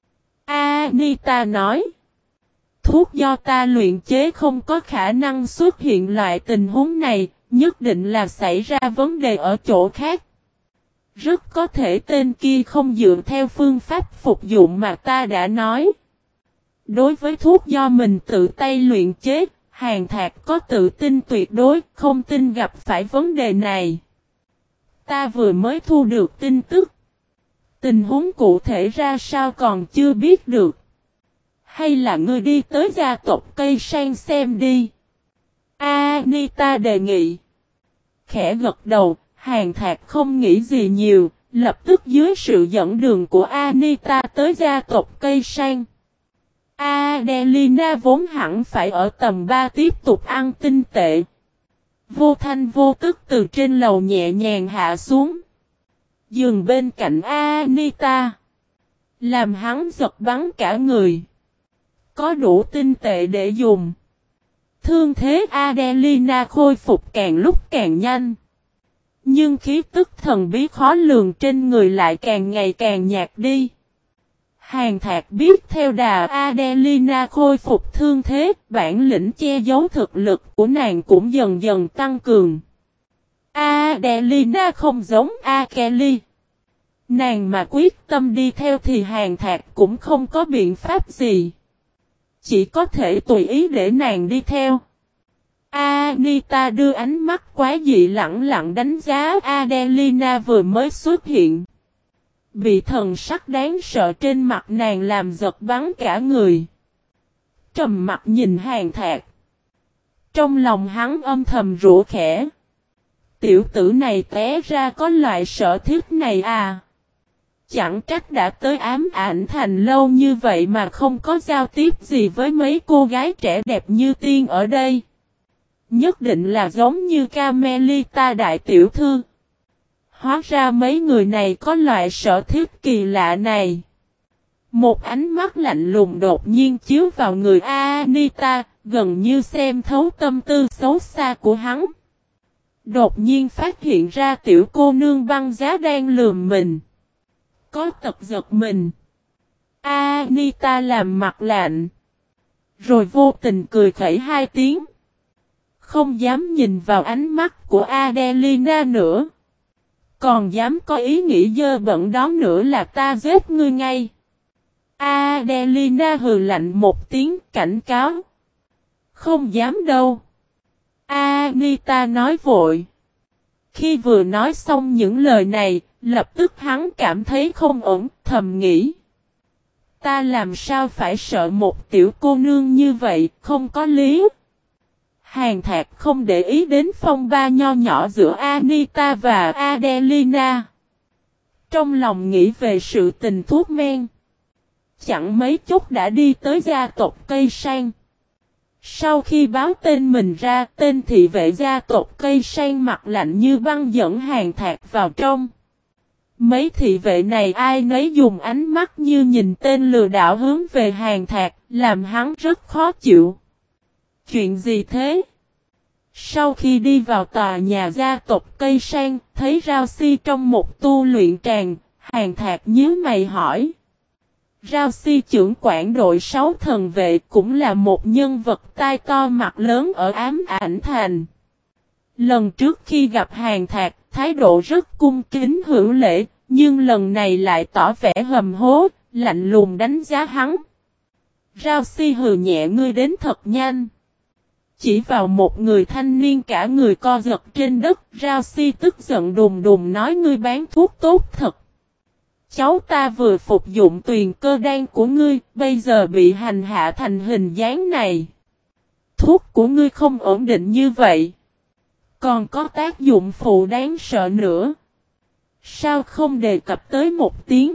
Anita nói. Thuốc do ta luyện chế không có khả năng xuất hiện loại tình huống này, nhất định là xảy ra vấn đề ở chỗ khác. Rất có thể tên kia không dựa theo phương pháp phục dụng mà ta đã nói. Đối với thuốc do mình tự tay luyện chế, Hàn Thạc có tự tin tuyệt đối, không tin gặp phải vấn đề này. Ta vừa mới thu được tin tức. Tình huống cụ thể ra sao còn chưa biết được. Hay là ngươi đi tới gia tộc cây sang xem đi. Anita đề nghị. Khẽ gật đầu, Hàn Thạc không nghĩ gì nhiều, lập tức dưới sự dẫn đường của Anita tới gia tộc cây sang. Adelina vốn hẳn phải ở tầng 3 tiếp tục ăn tinh tệ. Vô thanh vô tức từ trên lầu nhẹ nhàng hạ xuống. Dừng bên cạnh Anita. Làm hắn giật bắn cả người. Có đủ tinh tệ để dùng. Thương thế Adelina khôi phục càng lúc càng nhanh. Nhưng khí tức thần bí khó lường trên người lại càng ngày càng nhạt đi. Hàn Thạc biết theo đà Adelina khôi phục thương thế, bản lĩnh che giấu thực lực của nàng cũng dần dần tăng cường. Adelina không giống Kelly. Nàng mà quyết tâm đi theo thì Hàn Thạc cũng không có biện pháp gì. Chỉ có thể tùy ý để nàng đi theo. Anita đưa ánh mắt quá dị lẳng lặng đánh giá Adelina vừa mới xuất hiện. Bị thần sắc đáng sợ trên mặt nàng làm giật bắn cả người. Trầm mặt nhìn Hàn Thạc. Trong lòng hắn âm thầm rủa khẽ. Tiểu tử này té ra có loại sở thích này à. Chẳng trách đã tới Ám Ảnh Thành lâu như vậy mà không có giao tiếp gì với mấy cô gái trẻ đẹp như tiên ở đây. Nhất định là giống như Carmelita đại tiểu thư. Hóa ra mấy người này có loại sở thích kỳ lạ này. Một ánh mắt lạnh lùng đột nhiên chiếu vào người Anita, gần như xem thấu tâm tư xấu xa của hắn. Đột nhiên phát hiện ra tiểu cô nương băng giá đang lườm mình. Có tật giật mình. Anita làm mặt lạnh. Rồi vô tình cười khẩy hai tiếng. Không dám nhìn vào ánh mắt của Adelina nữa. Còn dám có ý nghĩ dơ bẩn đó nữa là ta giết ngươi ngay. Adelina hừ lạnh một tiếng cảnh cáo. Không dám đâu. Anita nói vội. Khi vừa nói xong những lời này, lập tức hắn cảm thấy không ổn, thầm nghĩ. Ta làm sao phải sợ một tiểu cô nương như vậy, không có lý. Hàn Thạc không để ý đến phong ba nho nhỏ giữa Anita và Adelina. Trong lòng nghĩ về sự tình thuốc men. Chẳng mấy chốc đã đi tới gia tộc Cây Sang. Sau khi báo tên mình ra, tên thị vệ gia tộc Cây Sang mặt lạnh như băng dẫn Hàn Thạc vào trong. Mấy thị vệ này ai nấy dùng ánh mắt như nhìn tên lừa đảo hướng về Hàn Thạc, làm hắn rất khó chịu. Chuyện gì thế? Sau khi đi vào tòa nhà gia tộc Cây Sang, thấy Rao Si trong một tu luyện tràng, Hàn Thạc nhíu mày hỏi. Rao Si trưởng quản đội 6 thần vệ cũng là một nhân vật tai to mặt lớn ở Ám Ảnh Thành. Lần trước khi gặp Hàn Thạc, thái độ rất cung kính hữu lễ, nhưng lần này lại tỏ vẻ hầm hố, lạnh lùng đánh giá hắn. Rao Si hừ nhẹ, ngươi đến thật nhanh. Chỉ vào một người thanh niên cả người co giật trên đất, Rao Si tức giận đùng đùng nói, ngươi bán thuốc tốt thật. Cháu ta vừa phục dụng tuyền cơ đan của ngươi, bây giờ bị hành hạ thành hình dáng này. Thuốc của ngươi không ổn định như vậy. Còn có tác dụng phụ đáng sợ nữa. Sao không đề cập tới một tiếng?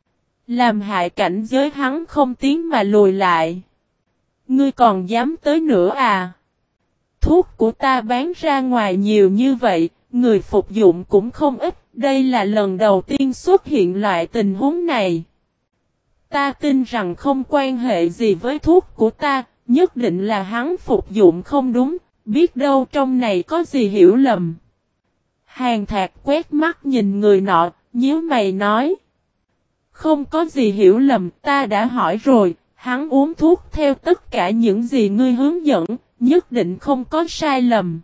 Làm hại cảnh giới hắn không tiến mà lùi lại. Ngươi còn dám tới nữa à? Thuốc của ta bán ra ngoài nhiều như vậy, người phục dụng cũng không ít. Đây là lần đầu tiên xuất hiện loại tình huống này. Ta tin rằng không quan hệ gì với thuốc của ta, nhất định là hắn phục dụng không đúng, biết đâu trong này có gì hiểu lầm. Hàn Thạc quét mắt nhìn người nọ, nhíu mày nói. Không có gì hiểu lầm, ta đã hỏi rồi, hắn uống thuốc theo tất cả những gì ngươi hướng dẫn, nhất định không có sai lầm.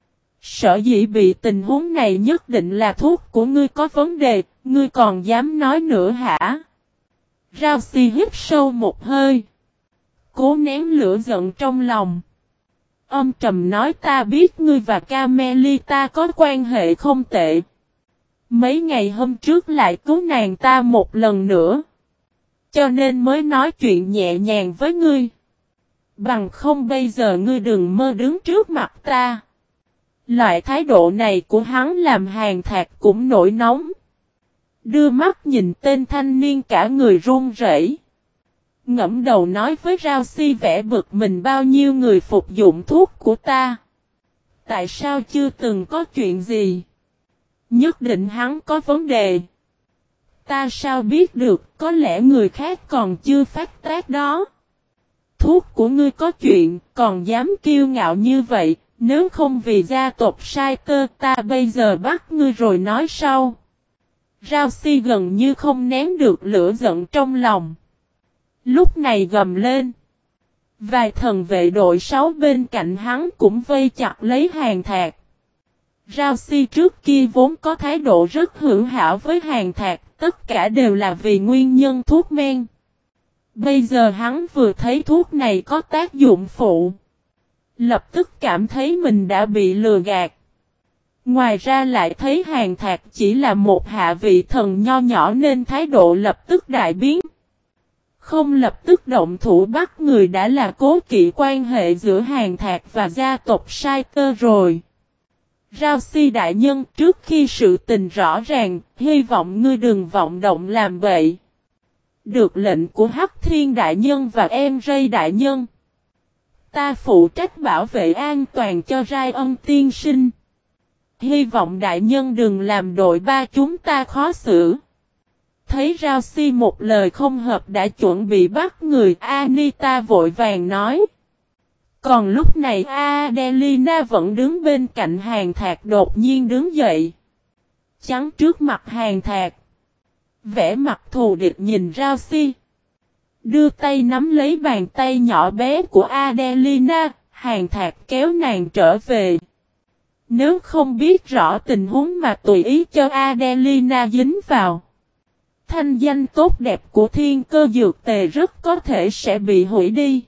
Sở dĩ bị tình huống này nhất định là thuốc của ngươi có vấn đề, ngươi còn dám nói nữa hả? Rao Si hít sâu một hơi. Cố nén lửa giận trong lòng. Âm trầm nói, ta biết ngươi và Carmelita có quan hệ không tệ. Mấy ngày hôm trước lại cứu nàng ta một lần nữa. Cho nên mới nói chuyện nhẹ nhàng với ngươi. Bằng không bây giờ ngươi đừng mơ đứng trước mặt ta. Loại thái độ này của hắn làm Hàn Thạc cũng nổi nóng. Đưa mắt nhìn tên thanh niên cả người run rẩy. Ngẫm đầu nói với Rao Si vẻ bực mình, bao nhiêu người phục dụng thuốc của ta. Tại sao chưa từng có chuyện gì? Nhất định hắn có vấn đề. Ta sao biết được, có lẽ người khác còn chưa phát tác đó. Thuốc của ngươi có chuyện, còn dám kiêu ngạo như vậy. Nếu không vì gia tộc sai tơ, ta bây giờ bắt ngươi rồi nói sau. Rao Si gần như không nén được lửa giận trong lòng. Lúc này gầm lên. Vài thần vệ đội 6 bên cạnh hắn cũng vây chặt lấy Hàn Thạc. Rao Si trước kia vốn có thái độ rất hữu hảo với Hàn Thạc, tất cả đều là vì nguyên nhân thuốc men. Bây giờ hắn vừa thấy thuốc này có tác dụng phụ. Lập tức cảm thấy mình đã bị lừa gạt. Ngoài ra lại thấy Hàn Thạc chỉ là một hạ vị thần nho nhỏ nên thái độ lập tức đại biến. Không lập tức động thủ bắt người đã là cố kỵ quan hệ giữa Hàn Thạc và gia tộc Sai Tơ rồi. Rao Si đại nhân, trước khi sự tình rõ ràng, hy vọng ngươi đừng vọng động làm vậy. Được lệnh của Hắc Thiên đại nhân và em Ray đại nhân. Ta phụ trách bảo vệ an toàn cho Rai Ân tiên sinh. Hy vọng đại nhân đừng làm đội 3 chúng ta khó xử. Thấy Rao Si một lời không hợp đã chuẩn bị bắt người, Anita vội vàng nói. Còn lúc này Adelina vẫn đứng bên cạnh Hàn Thạc đột nhiên đứng dậy. Chắn trước mặt Hàn Thạc. Vẻ mặt thù địch nhìn Rao Si. Đưa tay nắm lấy bàn tay nhỏ bé của Adelina, Hàn Thạc kéo nàng trở về. Nếu không biết rõ tình huống mà tùy ý cho Adelina dính vào, thanh danh tốt đẹp của Thiên Cơ Dược Tề rất có thể sẽ bị hủy đi.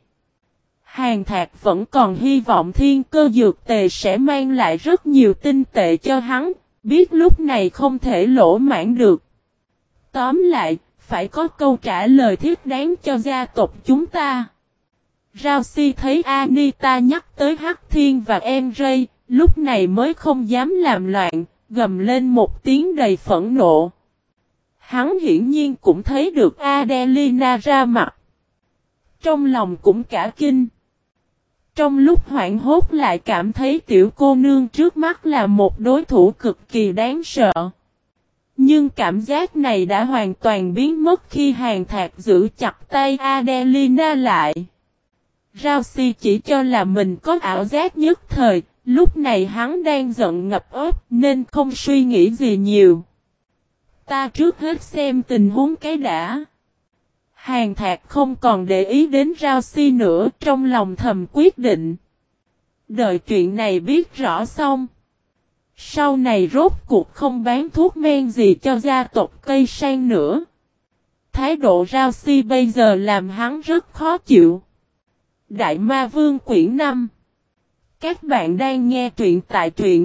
Hàn Thạc vẫn còn hy vọng Thiên Cơ Dược Tề sẽ mang lại rất nhiều tinh tệ cho hắn, biết lúc này không thể lỗ mãn được. Tóm lại, phải có câu trả lời thiết đáng cho gia tộc chúng ta. Rao Si thấy Anita nhắc tới Hắc Thiên và em Ray, lúc này mới không dám làm loạn, gầm lên một tiếng đầy phẫn nộ. Hắn hiển nhiên cũng thấy được Adelina ra mặt. Trong lòng cũng cả kinh. Trong lúc hoảng hốt lại cảm thấy tiểu cô nương trước mắt là một đối thủ cực kỳ đáng sợ. Nhưng cảm giác này đã hoàn toàn biến mất khi Hàn Thạc giữ chặt tay Adelina lại. Rao Si chỉ cho là mình có ảo giác nhất thời, lúc này hắn đang giận ngập ớt nên không suy nghĩ gì nhiều. Ta trước hết xem tình huống cái đã. Hàn Thạc không còn để ý đến Rao Si nữa, trong lòng thầm quyết định. Đợi chuyện này biết rõ xong. Sau này rốt cuộc không bán thuốc men gì cho gia tộc cây sang nữa. Thái độ Rao Si bây giờ làm hắn rất khó chịu. Đại Ma Vương quyển 5. Các bạn đang nghe truyện tại truyện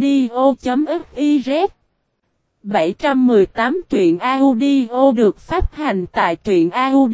audio.fiz. 718 truyện audio được phát hành tại truyện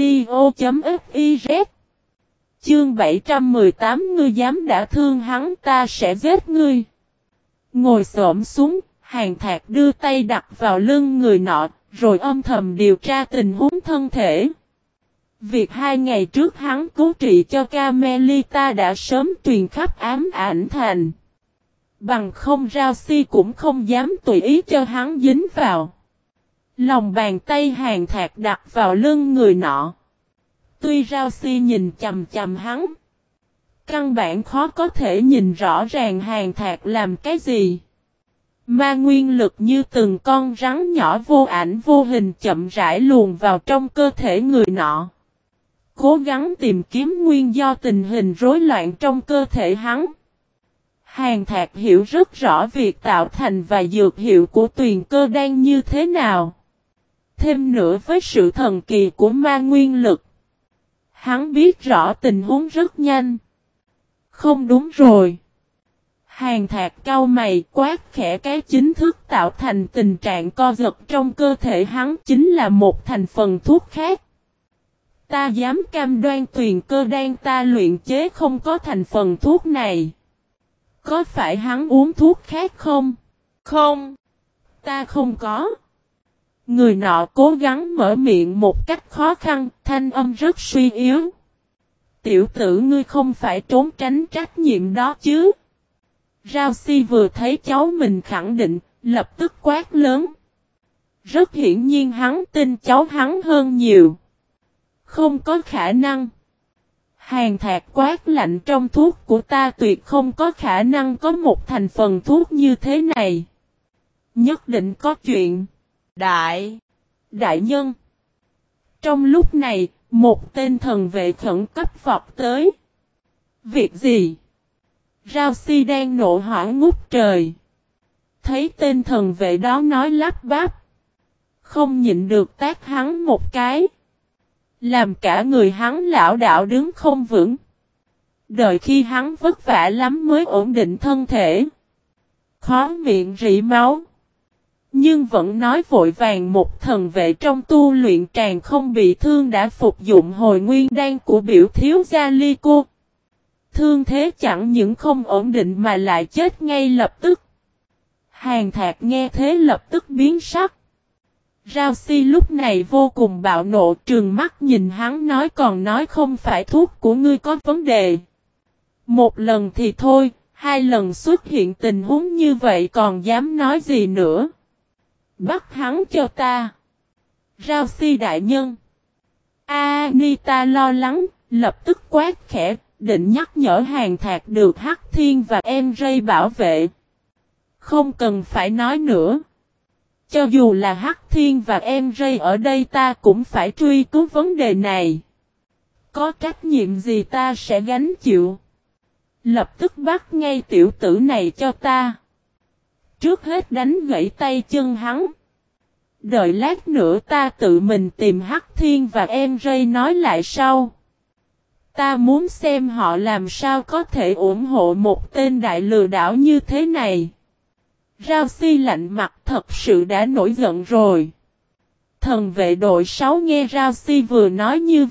audio.fiz. Chương 718 ngươi dám đã thương hắn ta sẽ giết ngươi. Ngồi xổm xuống, Hàn Thạc đưa tay đặt vào lưng người nọ, rồi âm thầm điều tra tình huống thân thể. Việc 2 ngày trước hắn cứu trị cho Carmelita đã sớm truyền khắp ám ảnh thành. Bằng không Rao Si cũng không dám tùy ý cho hắn dính vào. Lòng bàn tay Hàn Thạc đặt vào lưng người nọ. Tuy Rao Si nhìn chằm chằm hắn, căn bản khó có thể nhìn rõ ràng Hàn Thạc làm cái gì. Ma nguyên lực như từng con rắn nhỏ vô ảnh vô hình chậm rãi luồn vào trong cơ thể người nọ. Cố gắng tìm kiếm nguyên do tình hình rối loạn trong cơ thể hắn. Hàn Thạc hiểu rất rõ việc tạo thành và dược hiệu của tuyền cơ đan như thế nào. Thêm nữa với sự thần kỳ của ma nguyên lực, hắn biết rõ tình huống rất nhanh. Không đúng rồi. Hàn Thạc cau mày quát khẽ cái chính thức tạo thành tình trạng co giật trong cơ thể hắn chính là một thành phần thuốc khác. Ta dám cam đoan tuyền cơ đan ta luyện chế không có thành phần thuốc này. Có phải hắn uống thuốc khác không? Không. Ta không có. Người nọ cố gắng mở miệng một cách khó khăn, thanh âm rất suy yếu. Tiểu tử ngươi không phải trốn tránh trách nhiệm đó chứ? Rao Si vừa thấy cháu mình khẳng định, lập tức quát lớn. Rất hiển nhiên hắn tin cháu hắn hơn nhiều. Không có khả năng. Hàn Thạc quát lạnh trong thuốc của ta tuyệt không có khả năng có một thành phần thuốc như thế này. Nhất định có chuyện. Đại nhân. Trong lúc này, một tên thần vệ khẩn cấp vọt tới. Việc gì? Rao Si đang nộ hỏa ngút trời. Thấy tên thần vệ đó nói lắp bắp. Không nhịn được tát hắn một cái. Làm cả người hắn lảo đảo đứng không vững. Đợi khi hắn vất vả lắm mới ổn định thân thể. Khó miệng rỉ máu. Nhưng vẫn nói vội vàng một thần vệ trong tu luyện tràn không bị thương đã phục dụng hồi nguyên đan của biểu thiếu gia Ly Cô. Thương thế chẳng những không ổn định mà lại chết ngay lập tức. Hàn Thạc nghe thế lập tức biến sắc. Rao Si lúc này vô cùng bạo nộ trừng mắt nhìn hắn nói còn nói không phải thuốc của ngươi có vấn đề. Một lần thì thôi, 2 lần xuất hiện tình huống như vậy còn dám nói gì nữa. Bắt hắn cho ta. Rao Si đại nhân. Anita lo lắng, lập tức quát khẽ, định nhắc nhở Hàn Thạc được Hắc Thiên và em Ray bảo vệ. Không cần phải nói nữa. Cho dù là Hắc Thiên và em Ray ở đây ta cũng phải truy cứu vấn đề này. Có trách nhiệm gì ta sẽ gánh chịu. Lập tức bắt ngay tiểu tử này cho ta. Trước hết đánh gãy tay chân hắn. Đợi lát nữa ta tự mình tìm Hắc Thiên và em Ray nói lại sau. Ta muốn xem họ làm sao có thể ủng hộ một tên đại lừa đảo như thế này. Rao Si lạnh mặt thật sự đã nổi giận rồi. Thần vệ đội 6 nghe Rao Si vừa nói như vậy,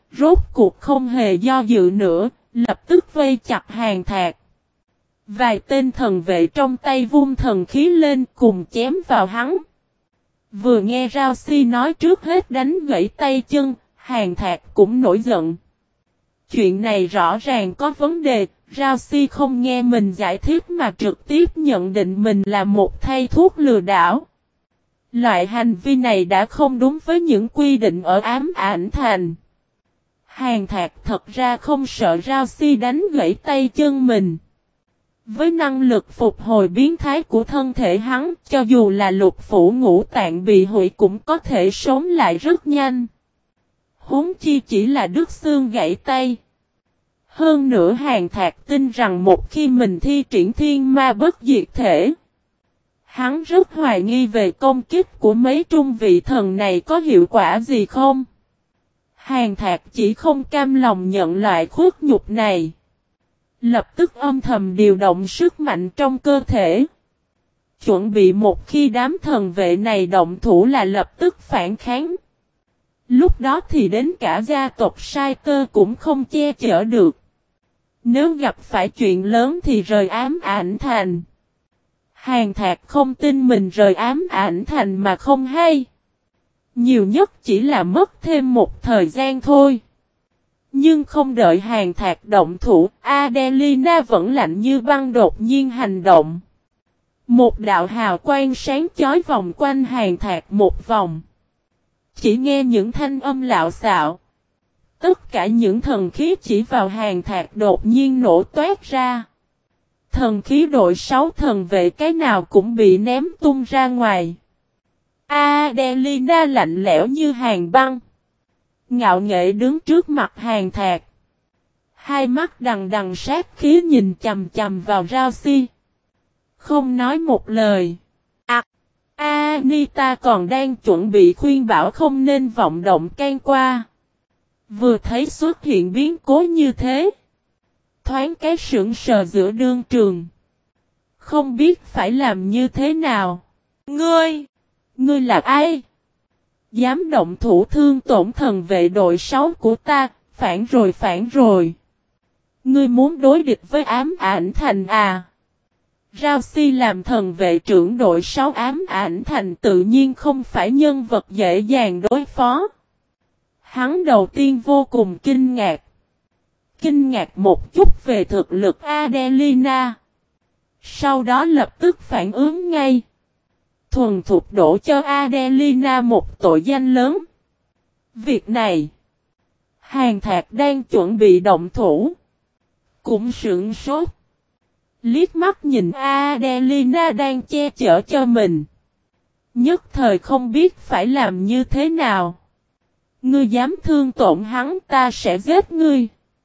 rốt cuộc không hề do dự nữa, lập tức vây chặt Hàn Thạc. Vài tên thần vệ trong tay vung thần khí lên cùng chém vào hắn. Vừa nghe Rao Si nói trước hết đánh gãy tay chân, Hàn Thạc cũng nổi giận. Chuyện này rõ ràng có vấn đề, Rao Si không nghe mình giải thích mà trực tiếp nhận định mình là một thây thuốc lừa đảo. Loại hành vi này đã không đúng với những quy định ở Ám Ảnh Thành. Hàn Thạc thật ra không sợ Rao Si đánh gãy tay chân mình. Với năng lực phục hồi biến thái của thân thể hắn, cho dù là lục phủ ngũ tạng bị hủy cũng có thể sống lại rất nhanh. Huống chi chỉ là đứt xương gãy tay. Hơn nữa Hàn Thạc tin rằng một khi mình thi triển thiên ma bất diệt thể, hắn rất hoài nghi về công kích của mấy trung vị thần này có hiệu quả gì không. Hàn Thạc chỉ không cam lòng nhận loại khuất nhục này. Lập tức âm thầm điều động sức mạnh trong cơ thể. Chuẩn bị một khi đám thần vệ này động thủ là lập tức phản kháng. Lúc đó thì đến cả gia tộc Sai Cơ cũng không che chở được. Nếu gặp phải chuyện lớn thì rời Ám Ảnh Thành. Hàn Thạc không tin mình rời Ám Ảnh Thành mà không hay. Nhiều nhất chỉ là mất thêm một thời gian thôi. Nhưng không đợi Hàn Thạc động thủ, Adelina vẫn lạnh như băng đột nhiên hành động. Một đạo hào quang sáng chói vòng quanh Hàn Thạc một vòng. Chỉ nghe những thanh âm lạo xạo. Tất cả những thần khí chỉ vào Hàn Thạc đột nhiên nổ toát ra. Thần khí đội 6 thần vệ cái nào cũng bị ném tung ra ngoài. Adelina lạnh lẽo như hàn băng. Ngạo nghễ đứng trước mặt Hàn Thạc. Hai mắt đằng đằng sát khí nhìn chầm chầm vào Rao Si. Không nói một lời. Anita còn đang chuẩn bị khuyên bảo không nên vọng động can qua. Vừa thấy xuất hiện biến cố như thế. Thoáng cái sững sờ giữa đương trường. Không biết phải làm như thế nào. Ngươi là ai? Dám động thủ thương tổn thần vệ đội 6 của ta, phản rồi. Ngươi muốn đối địch với Ám Ảnh Thành à? Rao Si làm thần vệ trưởng đội 6 Ám Ảnh Thành tự nhiên không phải nhân vật dễ dàng đối phó. Hắn đầu tiên vô cùng kinh ngạc. Kinh ngạc một chút về thực lực Adelina. Sau đó lập tức phản ứng ngay. Thuần thục đổ cho Adelina một tội danh lớn. Việc này, Hàn Thạc đang chuẩn bị động thủ. Cũng sửng sốt. Liếc mắt nhìn Adelina đang che chở cho mình. Nhất thời không biết phải làm như thế nào. Ngươi dám thương tổn hắn ta sẽ giết ngươi.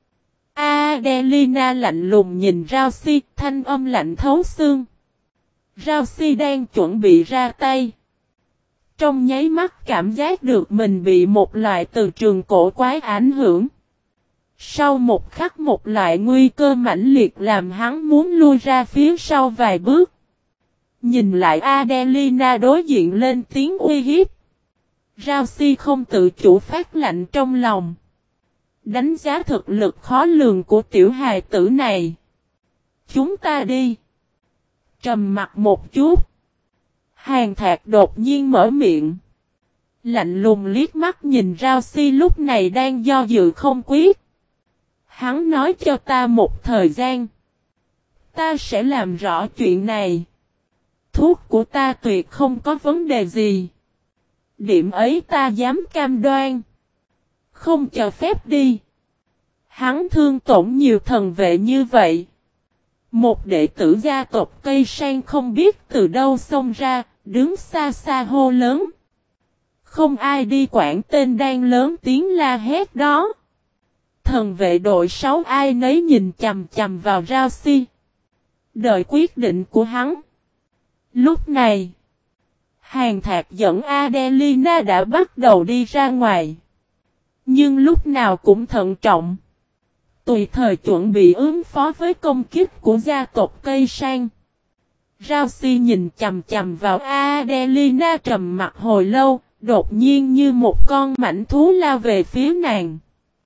Adelina lạnh lùng nhìn Rao Si, thanh âm lạnh thấu xương. Rao Si đang chuẩn bị ra tay. Trong nháy mắt cảm giác được mình bị một loại từ trường cổ quái ảnh hưởng. Sau một khắc một loại nguy cơ mãnh liệt làm hắn muốn lui ra phía sau vài bước. Nhìn lại Adelina đối diện lên tiếng uy hiếp. Rao Si không tự chủ phát lạnh trong lòng. Đánh giá thực lực khó lường của tiểu hài tử này. Chúng ta đi. Trầm mặt một chút. Hàn Thạc đột nhiên mở miệng. Lạnh lùng liếc mắt nhìn Rao Si lúc này đang do dự không quyết. Hắn nói cho ta một thời gian. Ta sẽ làm rõ chuyện này. Thuốc của ta tuyệt không có vấn đề gì. Điểm ấy ta dám cam đoan. Không cho phép đi. Hắn thương tổn nhiều thần vệ như vậy. Một đệ tử gia tộc Cây Sang không biết từ đâu xông ra, đứng xa xa hô lớn. Không ai đi quản tên đang lớn tiếng la hét đó. Thần vệ đội 6 ai nấy nhìn chầm chầm vào Rao Si. Đợi quyết định của hắn. Lúc này, Hàn Thạc dẫn Adelina đã bắt đầu đi ra ngoài. Nhưng lúc nào cũng thận trọng. Tùy thời chuẩn bị ứng phó với công kích của gia tộc Cây Sang. Rao Si nhìn chầm chầm vào Adelina trầm mặt hồi lâu, đột nhiên như một con mãnh thú lao về phía nàng.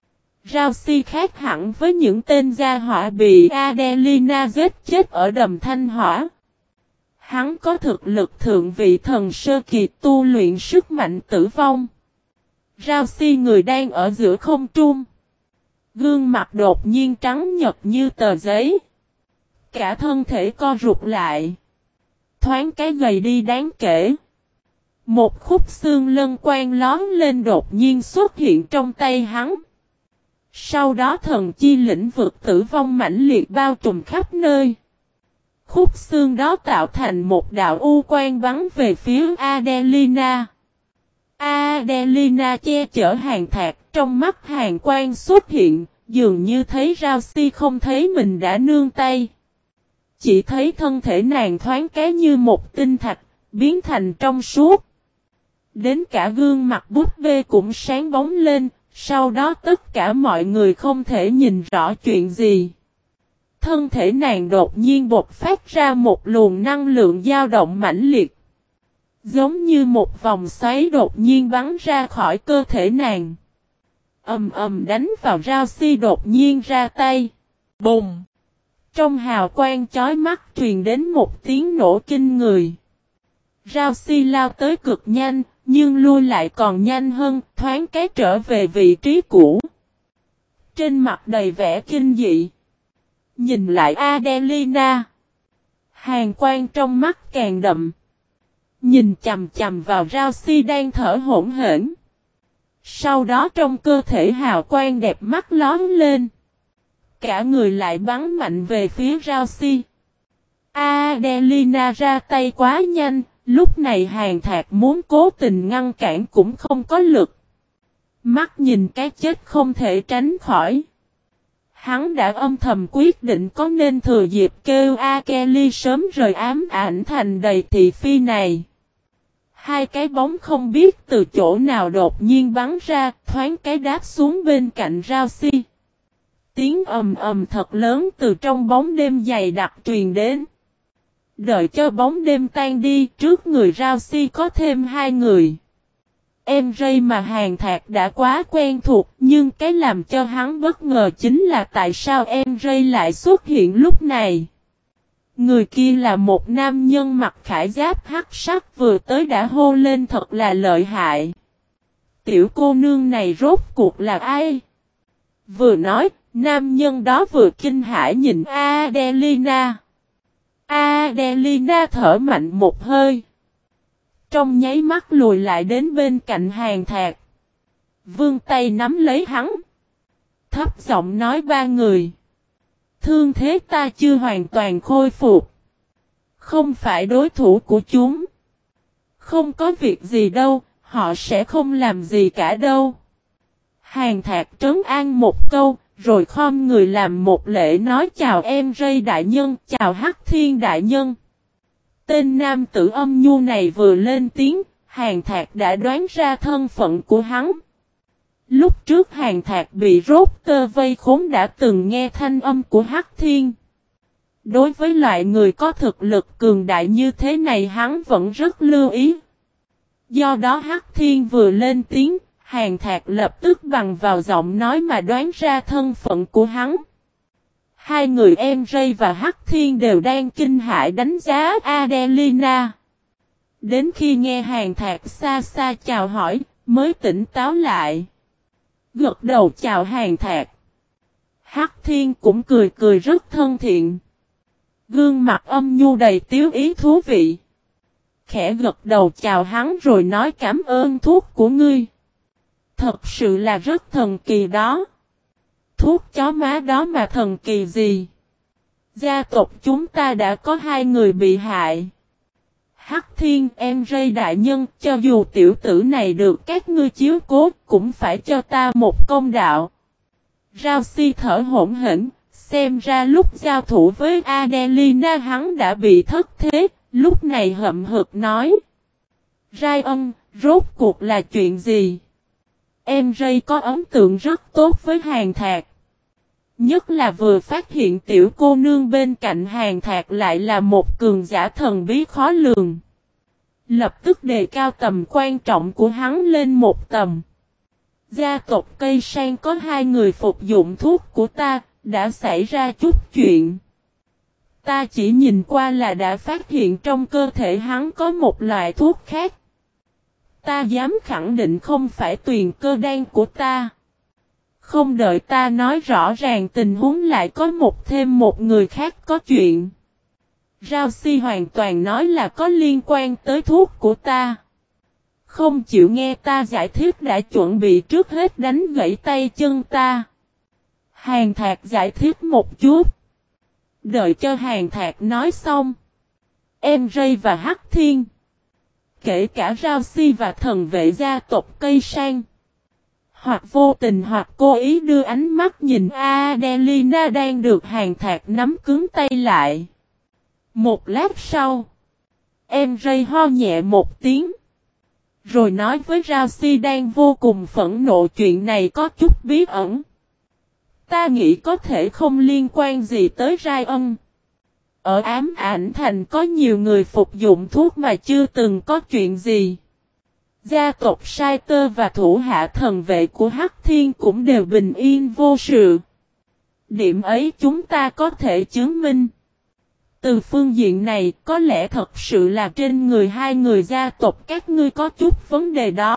Rao Si khác hẳn với những tên gia họa bị Adelina giết chết ở đầm Thanh Hỏa. Hắn có thực lực thượng vị thần sơ kỳ tu luyện sức mạnh tử vong. Rao Si người đang ở giữa không trung. Gương mặt đột nhiên trắng nhật như tờ giấy. Cả thân thể co rụt lại. Thoáng cái gầy đi đáng kể. Một khúc xương lân quang lón lên đột nhiên xuất hiện trong tay hắn. Sau đó thần chi lĩnh vực tử vong mãnh liệt bao trùm khắp nơi. Khúc xương đó tạo thành một đạo u quang bắn về phía Adelina. Adelina che chở Hàn Thạc, trong mắt hàn quang xuất hiện, dường như thấy Rao Si không thấy mình đã nương tay. Chỉ thấy thân thể nàng thoáng cái như một tinh thạch, biến thành trong suốt. Đến cả gương mặt búp bê cũng sáng bóng lên, sau đó tất cả mọi người không thể nhìn rõ chuyện gì. Thân thể nàng đột nhiên bộc phát ra một luồng năng lượng dao động mãnh liệt. Giống như một vòng xoáy đột nhiên bắn ra khỏi cơ thể nàng. Ầm ầm đánh vào Rao Si đột nhiên ra tay. Bùng! Trong hào quang chói mắt truyền đến một tiếng nổ kinh người. Rao Si lao tới cực nhanh, nhưng lui lại còn nhanh hơn, thoáng cái trở về vị trí cũ. Trên mặt đầy vẻ kinh dị. Nhìn lại Adelina. Hàn quang trong mắt càng đậm. Nhìn chằm chằm vào Rao Si đang thở hổn hển. Sau đó trong cơ thể hào quang đẹp mắt lóm lên. Cả người lại bắn mạnh về phía Rao Si. Adelina ra tay quá nhanh, lúc này Hàn Thạc muốn cố tình ngăn cản cũng không có lực. Mắt nhìn cái chết không thể tránh khỏi. Hắn đã âm thầm quyết định có nên thừa dịp kêu Kelly sớm rời ám ảnh thành đầy thị phi này. Hai cái bóng không biết từ chỗ nào đột nhiên bắn ra, thoáng cái đáp xuống bên cạnh Rao Si. Tiếng ầm ầm thật lớn từ trong bóng đêm dày đặc truyền đến. Đợi cho bóng đêm tan đi, trước người Rao Si có thêm hai người. Em Ray mà Hàn Thạc đã quá quen thuộc, nhưng cái làm cho hắn bất ngờ chính là tại sao em Ray lại xuất hiện lúc này. Người kia là một nam nhân mặc khải giáp hắc sắc vừa tới đã hô lên thật là lợi hại. Tiểu cô nương này rốt cuộc là ai? Vừa nói, nam nhân đó vừa kinh hãi nhìn Adelina. Adelina thở mạnh một hơi. Trong nháy mắt lùi lại đến bên cạnh Hàn Thạc. Vươn tay nắm lấy hắn. Thấp giọng nói ba người. Thương thế ta chưa hoàn toàn khôi phục. Không phải đối thủ của chúng. Không có việc gì đâu, họ sẽ không làm gì cả đâu. Hàn Thạc trấn an một câu, rồi khom người làm một lễ nói chào em Ray đại nhân, chào Hắc Thiên đại nhân. Tên nam tử âm nhu này vừa lên tiếng, Hàn Thạc đã đoán ra thân phận của hắn. Lúc trước Hàn Thạc bị rốt tơ vây khốn đã từng nghe thanh âm của Hắc Thiên. Đối với loại người có thực lực cường đại như thế này hắn vẫn rất lưu ý. Do đó Hắc Thiên vừa lên tiếng, Hàn Thạc lập tức bằng vào giọng nói mà đoán ra thân phận của hắn. Hai người em Ray và Hắc Thiên đều đang kinh hãi đánh giá Adelina. Đến khi nghe Hàn Thạc xa xa chào hỏi, mới tỉnh táo lại. Gật đầu chào Hàn Thạc. Hắc Thiên cũng cười cười rất thân thiện. Gương mặt âm nhu đầy tiếu ý thú vị. Khẽ gật đầu chào hắn rồi nói cảm ơn thuốc của ngươi. Thật sự là rất thần kỳ đó. Thuốc chó má đó mà thần kỳ gì? Gia tộc chúng ta đã có hai người bị hại. Hắc Thiên em Ray đại nhân, cho dù tiểu tử này được các ngươi chiếu cố, cũng phải cho ta một công đạo. Rao Si thở hổn hển, xem ra lúc giao thủ với Adelina hắn đã bị thất thế, lúc này hậm hực nói. Ryan, rốt cuộc là chuyện gì? Em Ray có ấn tượng rất tốt với Hàn Thạc. Nhất là vừa phát hiện tiểu cô nương bên cạnh Hàn Thạc lại là một cường giả thần bí khó lường. Lập tức đề cao tầm quan trọng của hắn lên một tầm. Gia tộc Cây Sang có 2 người phục dụng thuốc của ta, đã xảy ra chút chuyện. Ta chỉ nhìn qua là đã phát hiện trong cơ thể hắn có một loại thuốc khác. Ta dám khẳng định không phải tuyền cơ đan của ta. Không đợi ta nói rõ ràng tình huống lại có thêm một người khác có chuyện. Rao Si hoàn toàn nói là có liên quan tới thuốc của ta. Không chịu nghe ta giải thích đã chuẩn bị trước hết đánh gãy tay chân ta. Hàng Thạc giải thích một chút. Đợi cho Hàng Thạc nói xong. Em Rây và Hắc Thiên. Kể cả Rao Si và thần vệ gia tộc Cây Sang. Hoặc vô tình hoặc cố ý đưa ánh mắt nhìn Adelina đang được Hàng Thạc nắm cứng tay lại. Một lát sau. Em Rây ho nhẹ một tiếng. Rồi nói với Rao Si đang vô cùng phẫn nộ chuyện này có chút bí ẩn. Ta nghĩ có thể không liên quan gì tới Rai Ân. Ở Ám Ảnh Thành có nhiều người phục dụng thuốc mà chưa từng có chuyện gì. Gia tộc Sai Tơ và thủ hạ thần vệ của Hắc Thiên cũng đều bình yên vô sự. Điểm ấy chúng ta có thể chứng minh. Từ phương diện này có lẽ thật sự là trên người 2 người gia tộc các ngươi có chút vấn đề đó.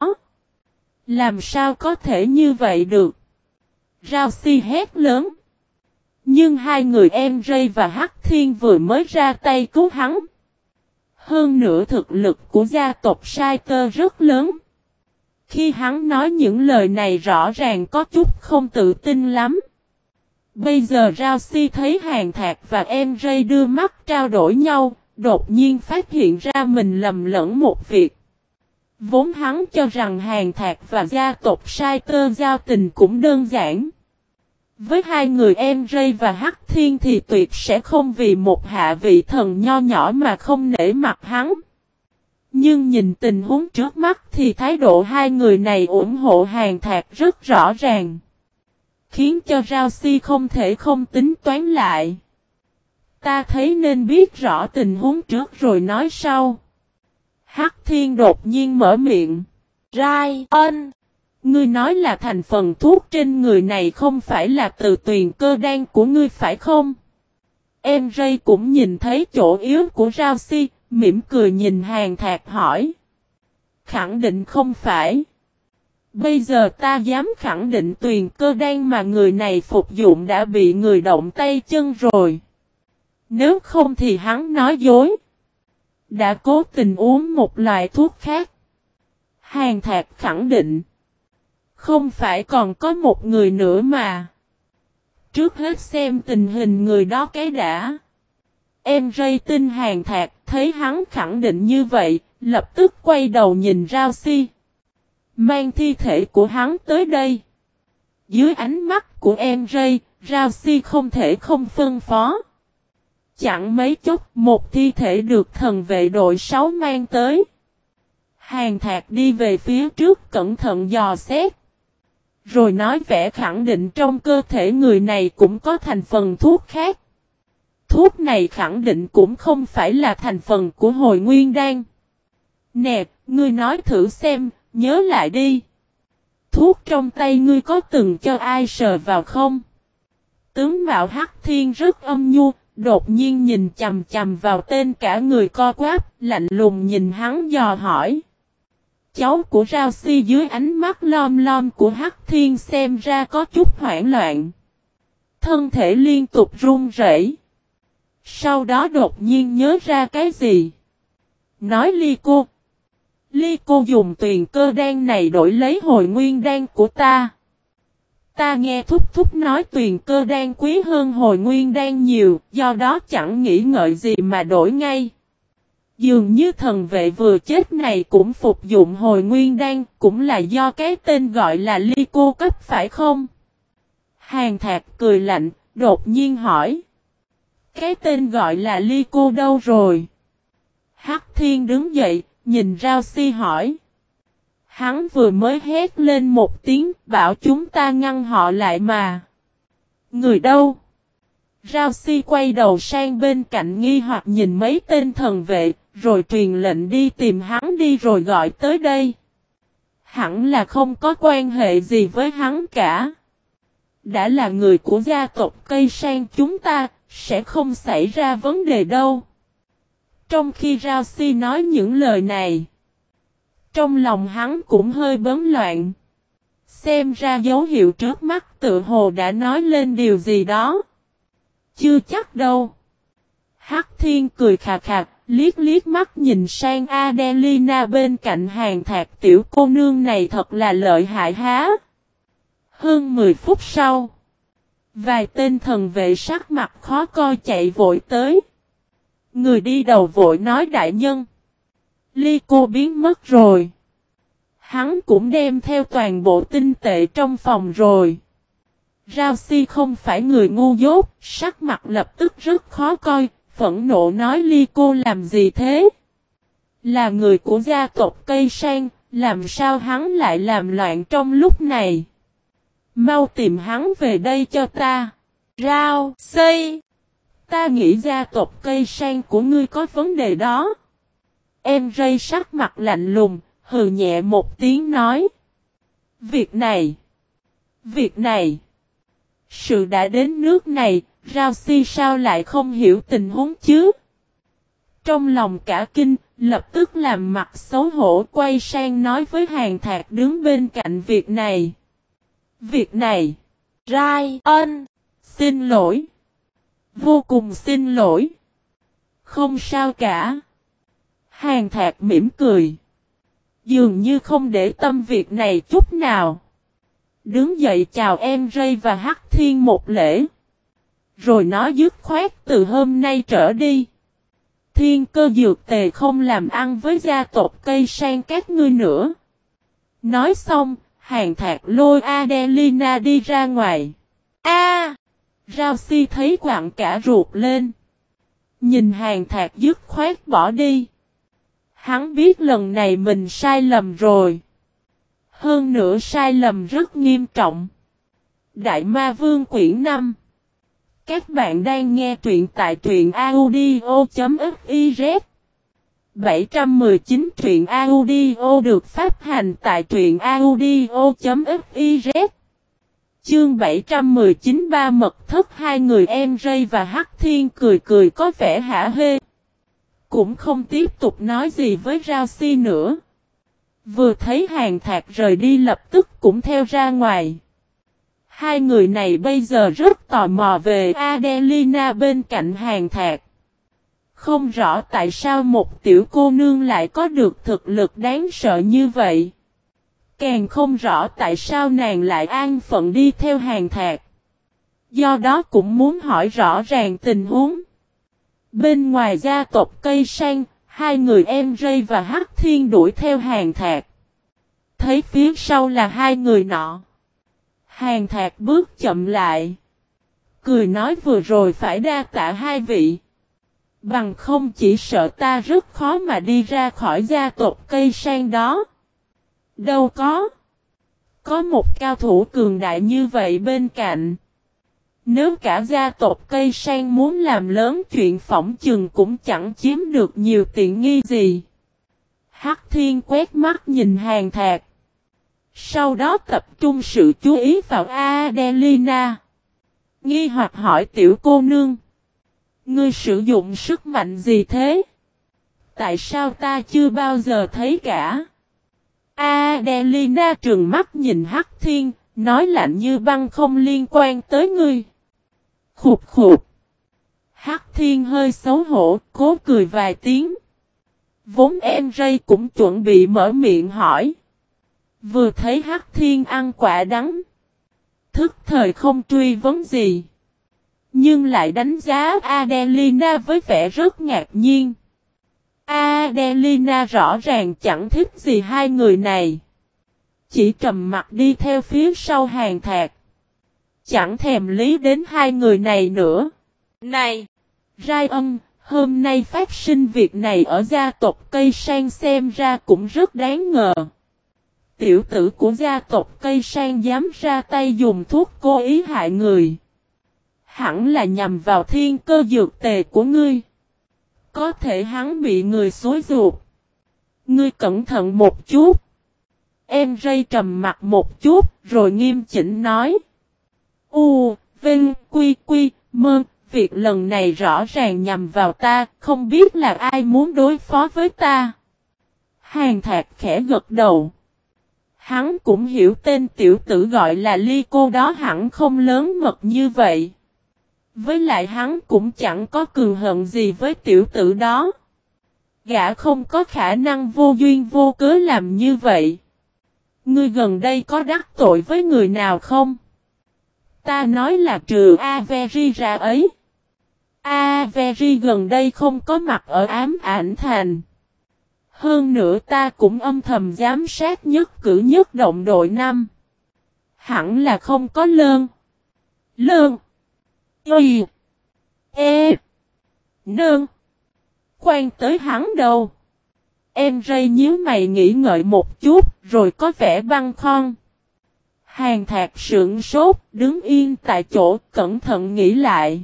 Làm sao có thể như vậy được? Rao Si hét lớn. Nhưng 2 người em Rây và Hắc Thiên vừa mới ra tay cứu hắn. Hơn nữa thực lực của gia tộc Sai Tơ rất lớn. Khi hắn nói những lời này rõ ràng có chút không tự tin lắm. Bây giờ Rao Si thấy Hàng Thạc và em Rây đưa mắt trao đổi nhau, đột nhiên phát hiện ra mình lầm lẫn một việc. Vốn hắn cho rằng Hàng Thạc và gia tộc Sai Tơ giao tình cũng đơn giản. Với 2 người em Rây và Hắc Thiên thì tuyệt sẽ không vì một hạ vị thần nho nhỏ mà không nể mặt hắn. Nhưng nhìn tình huống trước mắt thì thái độ 2 người này ủng hộ Hàng Thạc rất rõ ràng. Khiến cho Rao Si không thể không tính toán lại. Ta thấy nên biết rõ tình huống trước rồi nói sau. Hắc Thiên đột nhiên mở miệng. Rai Ân. Ngươi nói là thành phần thuốc trên người này không phải là từ tuyền cơ đan của ngươi phải không? Em Rây cũng nhìn thấy chỗ yếu của Rao Si, mỉm cười nhìn Hàng Thạc hỏi. Khẳng định không phải. Bây giờ ta dám khẳng định tuyền cơ đan mà người này phục dụng đã bị người động tay chân rồi. Nếu không thì hắn nói dối. Đã cố tình uống một loại thuốc khác. Hàng Thạc khẳng định. Không phải còn có một người nữa mà. Trước hết xem tình hình người đó cái đã. Em Rây tin Hàng Thạc thấy hắn khẳng định như vậy, lập tức quay đầu nhìn Rao Si. Mang thi thể của hắn tới đây. Dưới ánh mắt của em Rây, Rao Si không thể không phân phó. Chẳng mấy chốc một thi thể được thần vệ đội 6 mang tới. Hàng Thạc đi về phía trước cẩn thận dò xét. Rồi nói vẻ khẳng định trong cơ thể người này cũng có thành phần thuốc khác. Thuốc này khẳng định cũng không phải là thành phần của hồi nguyên đan. Nè, ngươi nói thử xem, nhớ lại đi. Thuốc trong tay ngươi có từng cho ai sờ vào không? Tướng mạo Hắc Thiên rất âm nhu, đột nhiên nhìn chầm chầm vào tên cả người co quắp, lạnh lùng nhìn hắn dò hỏi. Cháu của Rao Si dưới ánh mắt lom lom của Hắc Thiên xem ra có chút hoảng loạn. Thân thể liên tục run rẩy. Sau đó đột nhiên nhớ ra cái gì? Nói Ly cô dùng tuyền cơ đan này đổi lấy hồi nguyên đan của ta. Ta nghe thúc thúc nói tuyền cơ đan quý hơn hồi nguyên đan nhiều, do đó chẳng nghĩ ngợi gì mà đổi ngay. Dường như thần vệ vừa chết này cũng phục dụng hồi nguyên đan, cũng là do cái tên gọi là Ly cô cấp phải không? Hàng Thạc cười lạnh, đột nhiên hỏi. Cái tên gọi là Ly cô đâu rồi? Hắc Thiên đứng dậy, nhìn Rao Si hỏi. Hắn vừa mới hét lên một tiếng, bảo chúng ta ngăn họ lại mà. Người đâu? Rao Si quay đầu sang bên cạnh nghi hoặc nhìn mấy tên thần vệ, rồi truyền lệnh đi tìm hắn đi rồi gọi tới đây. hẳn là không có quan hệ gì với hắn cả. Đã là người của gia tộc Cây Sang chúng ta, sẽ không xảy ra vấn đề đâu. Trong khi Rao Si nói những lời này, trong lòng hắn cũng hơi bấn loạn. Xem ra dấu hiệu trước mắt tự hồ đã nói lên điều gì đó. Chưa chắc đâu. Hắc Thiên cười khà khà, liếc liếc mắt nhìn sang Adelina bên cạnh Hàn Thạc, tiểu cô nương này thật là lợi hại há. Hơn 10 phút sau, vài tên thần vệ sắc mặt khó coi chạy vội tới. Người đi đầu vội nói đại nhân, Ly cô biến mất rồi. Hắn cũng đem theo toàn bộ tinh tệ trong phòng rồi. Rao Si không phải người ngu dốt, sắc mặt lập tức rất khó coi, phẫn nộ nói Ly cô làm gì thế? Là người của gia tộc Cây Sang, làm sao hắn lại làm loạn trong lúc này? Mau tìm hắn về đây cho ta. Rao Si, ta nghĩ gia tộc Cây Sang của ngươi có vấn đề đó. Em rây sắc mặt lạnh lùng, hừ nhẹ một tiếng nói. Việc này. Sự đã đến nước này, Rao Si sao lại không hiểu tình huống chứ? Trong lòng cả kinh, lập tức làm mặt xấu hổ quay sang nói với Hàn Thạc đứng bên cạnh việc này. Ryan, xin lỗi. Vô cùng xin lỗi. Không sao cả. Hàn Thạc mỉm cười. Dường như không để tâm việc này chút nào. Đứng dậy chào em Ray và Hắc Thiên một lễ. Rồi nói dứt khoát từ hôm nay trở đi. Thiên cơ dược tề không làm ăn với gia tộc Cây Sang các ngươi nữa. Nói xong, Hàn Thạc lôi Adelina đi ra ngoài. Rao Si thấy quặn cả ruột lên. Nhìn Hàn Thạc dứt khoát bỏ đi. Hắn biết lần này mình sai lầm rồi. Hơn nữa sai lầm rất nghiêm trọng. Đại Ma Vương quyển 5. Các bạn đang nghe truyện tại truyện audio.fiz. 719 truyện audio được phát hành tại truyện audio.fiz. Chương 719 ba mật thất. Hai người em Ray và Hắc Thiên cười cười có vẻ hả hê. Cũng không tiếp tục nói gì với Rao Si nữa. Vừa thấy Hàn Thạc rời đi lập tức cũng theo ra ngoài. Hai người này bây giờ rất tò mò về Adelina bên cạnh Hàn Thạc. Không rõ tại sao một tiểu cô nương lại có được thực lực đáng sợ như vậy. Càng không rõ tại sao nàng lại an phận đi theo Hàn Thạc. Do đó cũng muốn hỏi rõ ràng tình huống. Bên ngoài gia tộc Cây Sang, hai người em Ray và Hắc Thiên đuổi theo Hàn Thạc. Thấy phía sau là hai người nọ. Hàn Thạc bước chậm lại. Cười nói vừa rồi phải đa tạ hai vị. Bằng không chỉ sợ ta rất khó mà đi ra khỏi gia tộc Cây Sang đó. Đâu có. Có một cao thủ cường đại như vậy bên cạnh. Nếu cả gia tộc Cây Sang muốn làm lớn chuyện phỏng chừng cũng chẳng chiếm được nhiều tiện nghi gì. Hắc Thiên quét mắt nhìn Hàn Thạc. Sau đó tập trung sự chú ý vào Adelina. Nghi hoặc hỏi tiểu cô nương. Ngươi sử dụng sức mạnh gì thế? Tại sao ta chưa bao giờ thấy cả? Adelina trừng mắt nhìn Hắc Thiên, nói lạnh như băng không liên quan tới ngươi. Khục khục. Hắc Thiên hơi xấu hổ, cố cười vài tiếng. Vốn em Ray cũng chuẩn bị mở miệng hỏi. Vừa thấy Hắc Thiên ăn quả đắng. Thức thời không truy vấn gì. Nhưng lại đánh giá Adelina với vẻ rất ngạc nhiên. Adelina rõ ràng chẳng thích gì hai người này. Chỉ trầm mặt đi theo phía sau Hàn Thạc. Chẳng thèm lý đến hai người này nữa. Này! Ryan, hôm nay phát sinh việc này ở gia tộc Cây Sang xem ra cũng rất đáng ngờ. Tiểu tử của gia tộc Cây Sang dám ra tay dùng thuốc cố ý hại người. Hẳn là nhằm vào thiên cơ dược tề của ngươi. Có thể hắn bị người xối ruột. Ngươi cẩn thận một chút. Em Ray trầm mặt một chút, rồi nghiêm chỉnh nói. Vinh, Quy, Mơ, việc lần này rõ ràng nhằm vào ta, không biết là ai muốn đối phó với ta. Hàn Thạc khẽ gật đầu. Hắn cũng hiểu tên tiểu tử gọi là Ly Cô đó hẳn không lớn mật như vậy. Với lại hắn cũng chẳng có cừu hận gì với tiểu tử đó. Gã không có khả năng vô duyên vô cớ làm như vậy. Ngươi gần đây có đắc tội với người nào không? Ta nói là trừ Avery ra ấy. Avery gần đây không có mặt ở Ám Ảnh Thành. Hơn nữa ta cũng âm thầm giám sát nhất cử nhất động đội 5. Hẳn là không có lơn. Y. E. Nương. Quan tới hắn đâu. Em Ray nhíu mày nghĩ ngợi một chút, rồi có vẻ băn khoăn. Hàn Thạc sững sốt, đứng yên tại chỗ, cẩn thận nghĩ lại.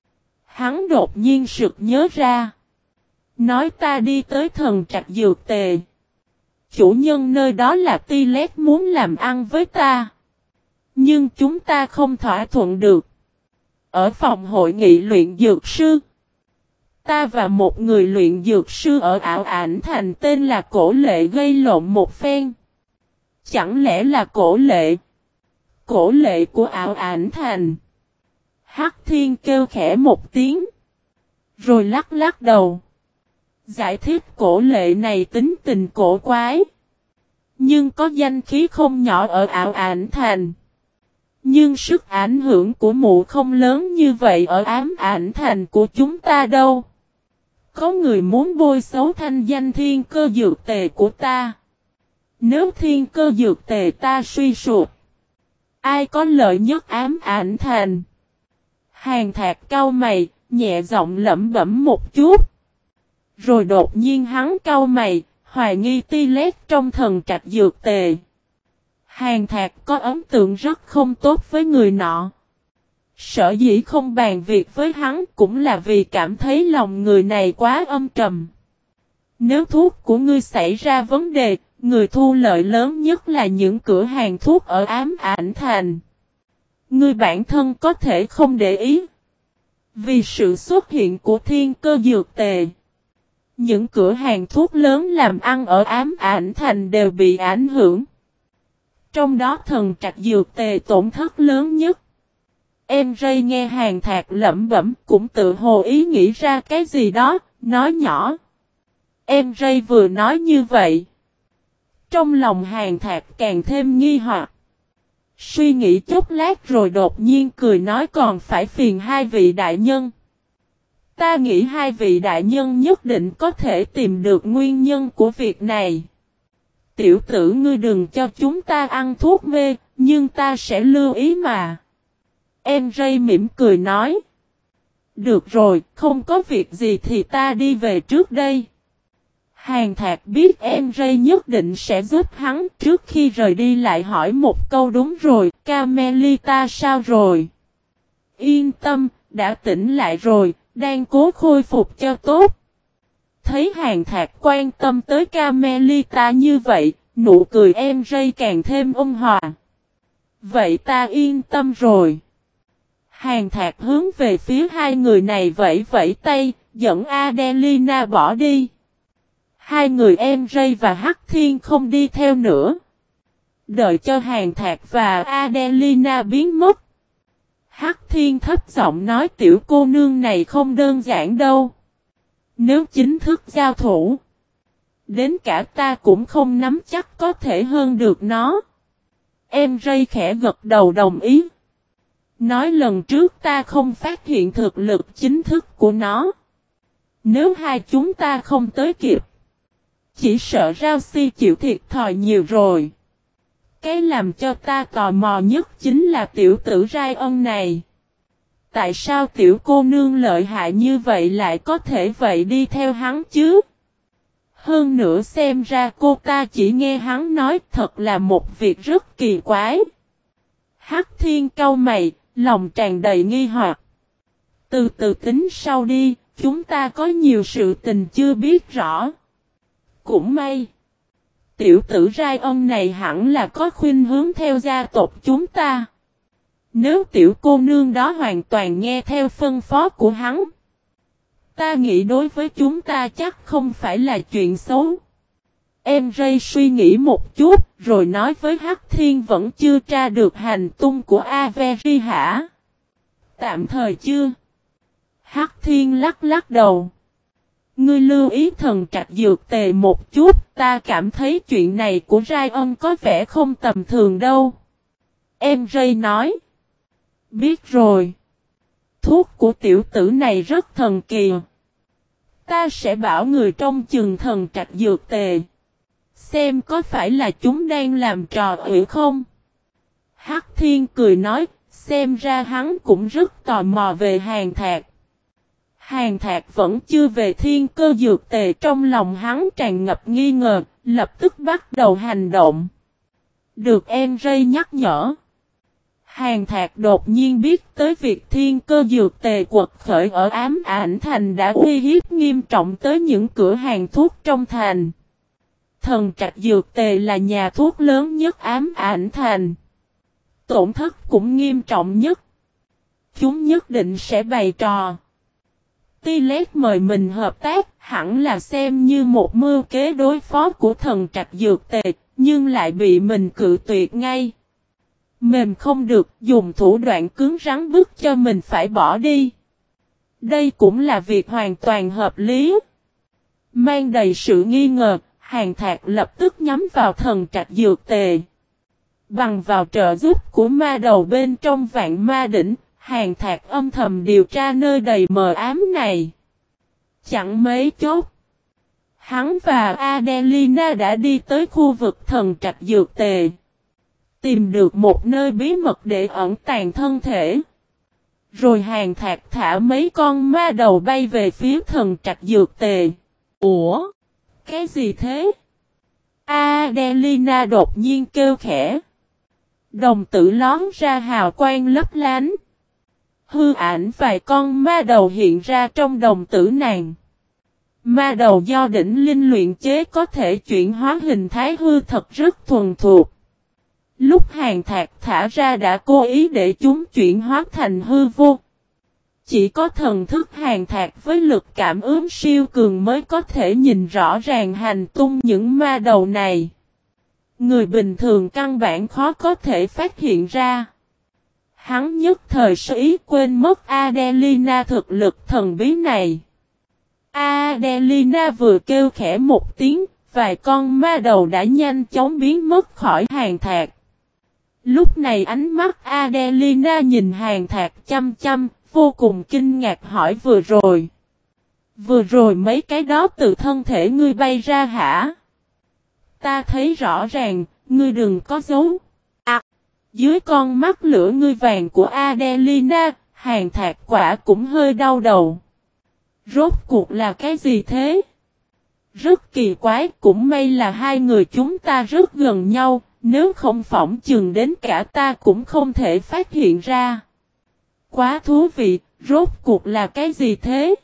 Hắn đột nhiên sực nhớ ra. Nói ta đi tới thần trạch dược tề. Chủ nhân nơi đó là Tilet muốn làm ăn với ta. Nhưng chúng ta không thỏa thuận được. Ở phòng hội nghị luyện dược sư. Ta và một người luyện dược sư ở Ảo Ảnh Thành tên là Cổ Lệ gây lộn một phen. Chẳng lẽ là Cổ Lệ? Cổ Lệ của Ảo Ảnh Thành. Hắc Thiên kêu khẽ một tiếng. Rồi lắc lắc đầu. Giải thích Cổ Lệ này tính tình cổ quái. Nhưng có danh khí không nhỏ ở Ảo Ảnh Thành. Nhưng sức ảnh hưởng của mụ không lớn như vậy ở Ám Ảnh Thành của chúng ta đâu. Có người muốn bôi xấu thanh danh thiên cơ dược tề của ta. Nếu thiên cơ dược tề ta suy sụp, ai có lợi nhất Ám Ảnh Thành? Hàn Thạc cau mày, nhẹ giọng lẩm bẩm một chút. Rồi đột nhiên hắn cau mày, hoài nghi Tilet trong thần trạch dược tề. Hàn Thạc có ấn tượng rất không tốt với người nọ. Sở dĩ không bàn việc với hắn cũng là vì cảm thấy lòng người này quá âm trầm. Nếu thuốc của ngươi xảy ra vấn đề, người thu lợi lớn nhất là những cửa hàng thuốc ở Ám Ảnh Thành. Ngươi bản thân có thể không để ý. Vì sự xuất hiện của thiên cơ dược tề. Những cửa hàng thuốc lớn làm ăn ở Ám Ảnh Thành đều bị ảnh hưởng. Trong đó thần trạch dược tề tổn thất lớn nhất. Em Ray nghe Hàn Thạc lẩm bẩm cũng tự hồ ý nghĩ ra cái gì đó, nói nhỏ. Em Ray vừa nói như vậy. Trong lòng Hàn Thạc càng thêm nghi hoặc. Suy nghĩ chốc lát rồi đột nhiên cười nói còn phải phiền hai vị đại nhân. Ta nghĩ hai vị đại nhân nhất định có thể tìm được nguyên nhân của việc này. Tiểu tử ngươi đừng cho chúng ta ăn thuốc mê, nhưng ta sẽ lưu ý mà. Em Ray mỉm cười nói. Được rồi, không có việc gì thì ta đi về trước đây. Hàn Thạc biết em Ray nhất định sẽ giúp hắn, trước khi rời đi lại hỏi một câu đúng rồi, Carmelita sao rồi? Yên tâm, đã tỉnh lại rồi, đang cố khôi phục cho tốt. Thấy Hàn Thạc quan tâm tới Carmelita như vậy, nụ cười em Ray càng thêm ôn hòa. Vậy ta yên tâm rồi. Hàn Thạc hướng về phía hai người này vẫy vẫy tay, dẫn Adelina bỏ đi. Hai người em Ray và Hắc Thiên không đi theo nữa. Đợi cho Hàn Thạc và Adelina biến mất. Hắc Thiên thấp giọng nói tiểu cô nương này không đơn giản đâu. Nếu chính thức giao thủ, đến cả ta cũng không nắm chắc có thể hơn được nó. Em Ray khẽ gật đầu đồng ý. Nói lần trước ta không phát hiện thực lực chính thức của nó. Nếu hai chúng ta không tới kịp, chỉ sợ Rao Si chịu thiệt thòi nhiều rồi. Cái làm cho ta tò mò nhất chính là tiểu tử Ryan này. Tại sao tiểu cô nương lợi hại như vậy lại có thể vậy đi theo hắn chứ? Hơn nữa xem ra cô ta chỉ nghe hắn nói thật là một việc rất kỳ quái. Hắc Thiên cau mày, lòng tràn đầy nghi hoặc. Từ từ tính sau đi, chúng ta có nhiều sự tình chưa biết rõ. Cũng may. Tiểu tử Rai Ân này hẳn là có khuynh hướng theo gia tộc chúng ta. Nếu tiểu cô nương đó hoàn toàn nghe theo phân phó của hắn, ta nghĩ đối với chúng ta chắc không phải là chuyện xấu. Em Ray suy nghĩ một chút, rồi nói với Hắc Thiên vẫn chưa tra được hành tung của Avery hả? Tạm thời chưa. Hắc Thiên lắc lắc đầu. Ngươi lưu ý thần trạch dược tề một chút, ta cảm thấy chuyện này của Ryan có vẻ không tầm thường đâu. Em Ray nói. Biết rồi. Thuốc của tiểu tử này rất thần kỳ. Ta sẽ bảo người trông chừng thần trạch dược tề. Xem có phải là chúng đang làm trò ủy không? Hắc Thiên cười nói, xem ra hắn cũng rất tò mò về Hàn Thạc. Hàn Thạc vẫn chưa về thiên cơ dược tề, trong lòng hắn tràn ngập nghi ngờ, lập tức bắt đầu hành động. Được em Ray nhắc nhở. Hàn Thạc đột nhiên biết tới việc thiên cơ dược tề quật khởi ở Ám Ảnh Thành đã uy hiếp nghiêm trọng tới những cửa hàng thuốc trong thành. Thần trạch dược tề là nhà thuốc lớn nhất Ám Ảnh Thành. Tổn thất cũng nghiêm trọng nhất. Chúng nhất định sẽ bày trò. Tilet mời mình hợp tác, hẳn là xem như một mưu kế đối phó của thần trạch dược tề, nhưng lại bị mình cự tuyệt ngay. Mềm không được, dùng thủ đoạn cứng rắn bức cho mình phải bỏ đi. Đây cũng là việc hoàn toàn hợp lý. Mang đầy sự nghi ngờ, Hàn Thạc lập tức nhắm vào thần trạch dược tề. Bằng vào trợ giúp của ma đầu bên trong Vạn Ma Đỉnh, Hàn Thạc âm thầm điều tra nơi đầy mờ ám này. Chẳng mấy chốc, hắn và Adelina đã đi tới khu vực thần trạch dược tề. Tìm được một nơi bí mật để ẩn tàng thân thể. Rồi Hàn Thạc thả mấy con ma đầu bay về phía thần trạch dược tề. Ủa? Cái gì thế? Adelina đột nhiên kêu khẽ. Đồng tử lón ra hào quang lấp lánh. Hư ảnh vài con ma đầu hiện ra trong đồng tử nàng. Ma đầu do đỉnh linh luyện chế có thể chuyển hóa hình thái hư thật rất thuần thuộc. Lúc Hàn Thạc thả ra đã cố ý để chúng chuyển hóa thành hư vô. Chỉ có thần thức Hàn Thạc với lực cảm ứng siêu cường mới có thể nhìn rõ ràng hành tung những ma đầu này. Người bình thường căn bản khó có thể phát hiện ra. Hắn nhất thời sở ý quên mất Adelina thực lực thần bí này. Adelina vừa kêu khẽ một tiếng, vài con ma đầu đã nhanh chóng biến mất khỏi Hàn Thạc. Lúc này ánh mắt Adelina nhìn Hàn Thạc chăm chăm, vô cùng kinh ngạc hỏi vừa rồi. Vừa rồi mấy cái đó từ thân thể ngươi bay ra hả? Ta thấy rõ ràng, ngươi đừng có giấu. Dưới con mắt lửa ngươi vàng của Adelina, Hàn Thạc quả cũng hơi đau đầu. Rốt cuộc là cái gì thế? Rất kỳ quái, cũng may là hai người chúng ta rất gần nhau, nếu không phỏng chừng đến cả ta cũng không thể phát hiện ra. Quá thú vị, rốt cuộc là cái gì thế?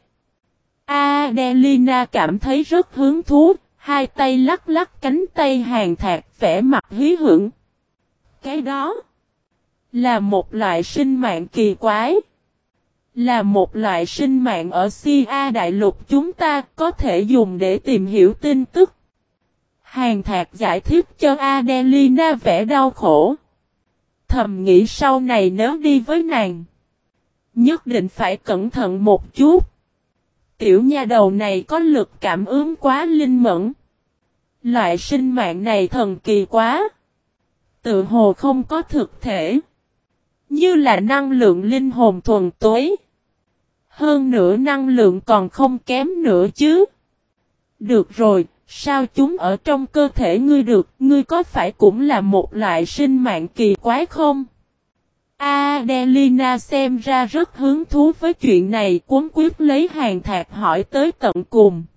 Adelina cảm thấy rất hứng thú, hai tay lắc lắc cánh tay Hàn Thạc vẻ mặt hí hửng. Cái đó là một loại sinh mạng kỳ quái. Là một loại sinh mạng ở Sia Đại Lục chúng ta có thể dùng để tìm hiểu tin tức. Hàn Thạc giải thích cho Adelina vẻ đau khổ. Thầm nghĩ sau này nếu đi với nàng, nhất định phải cẩn thận một chút. Tiểu nha đầu này có lực cảm ứng quá linh mẫn. Loại sinh mạng này thần kỳ quá. Tự hồ không có thực thể. Như là năng lượng linh hồn thuần túy. Hơn nữa năng lượng còn không kém nữa chứ. Được rồi, sao chúng ở trong cơ thể ngươi được, ngươi có phải cũng là một loại sinh mạng kỳ quái không? Adelina xem ra rất hứng thú với chuyện này, cuống quyết lấy Hàn Thạc hỏi tới tận cùng.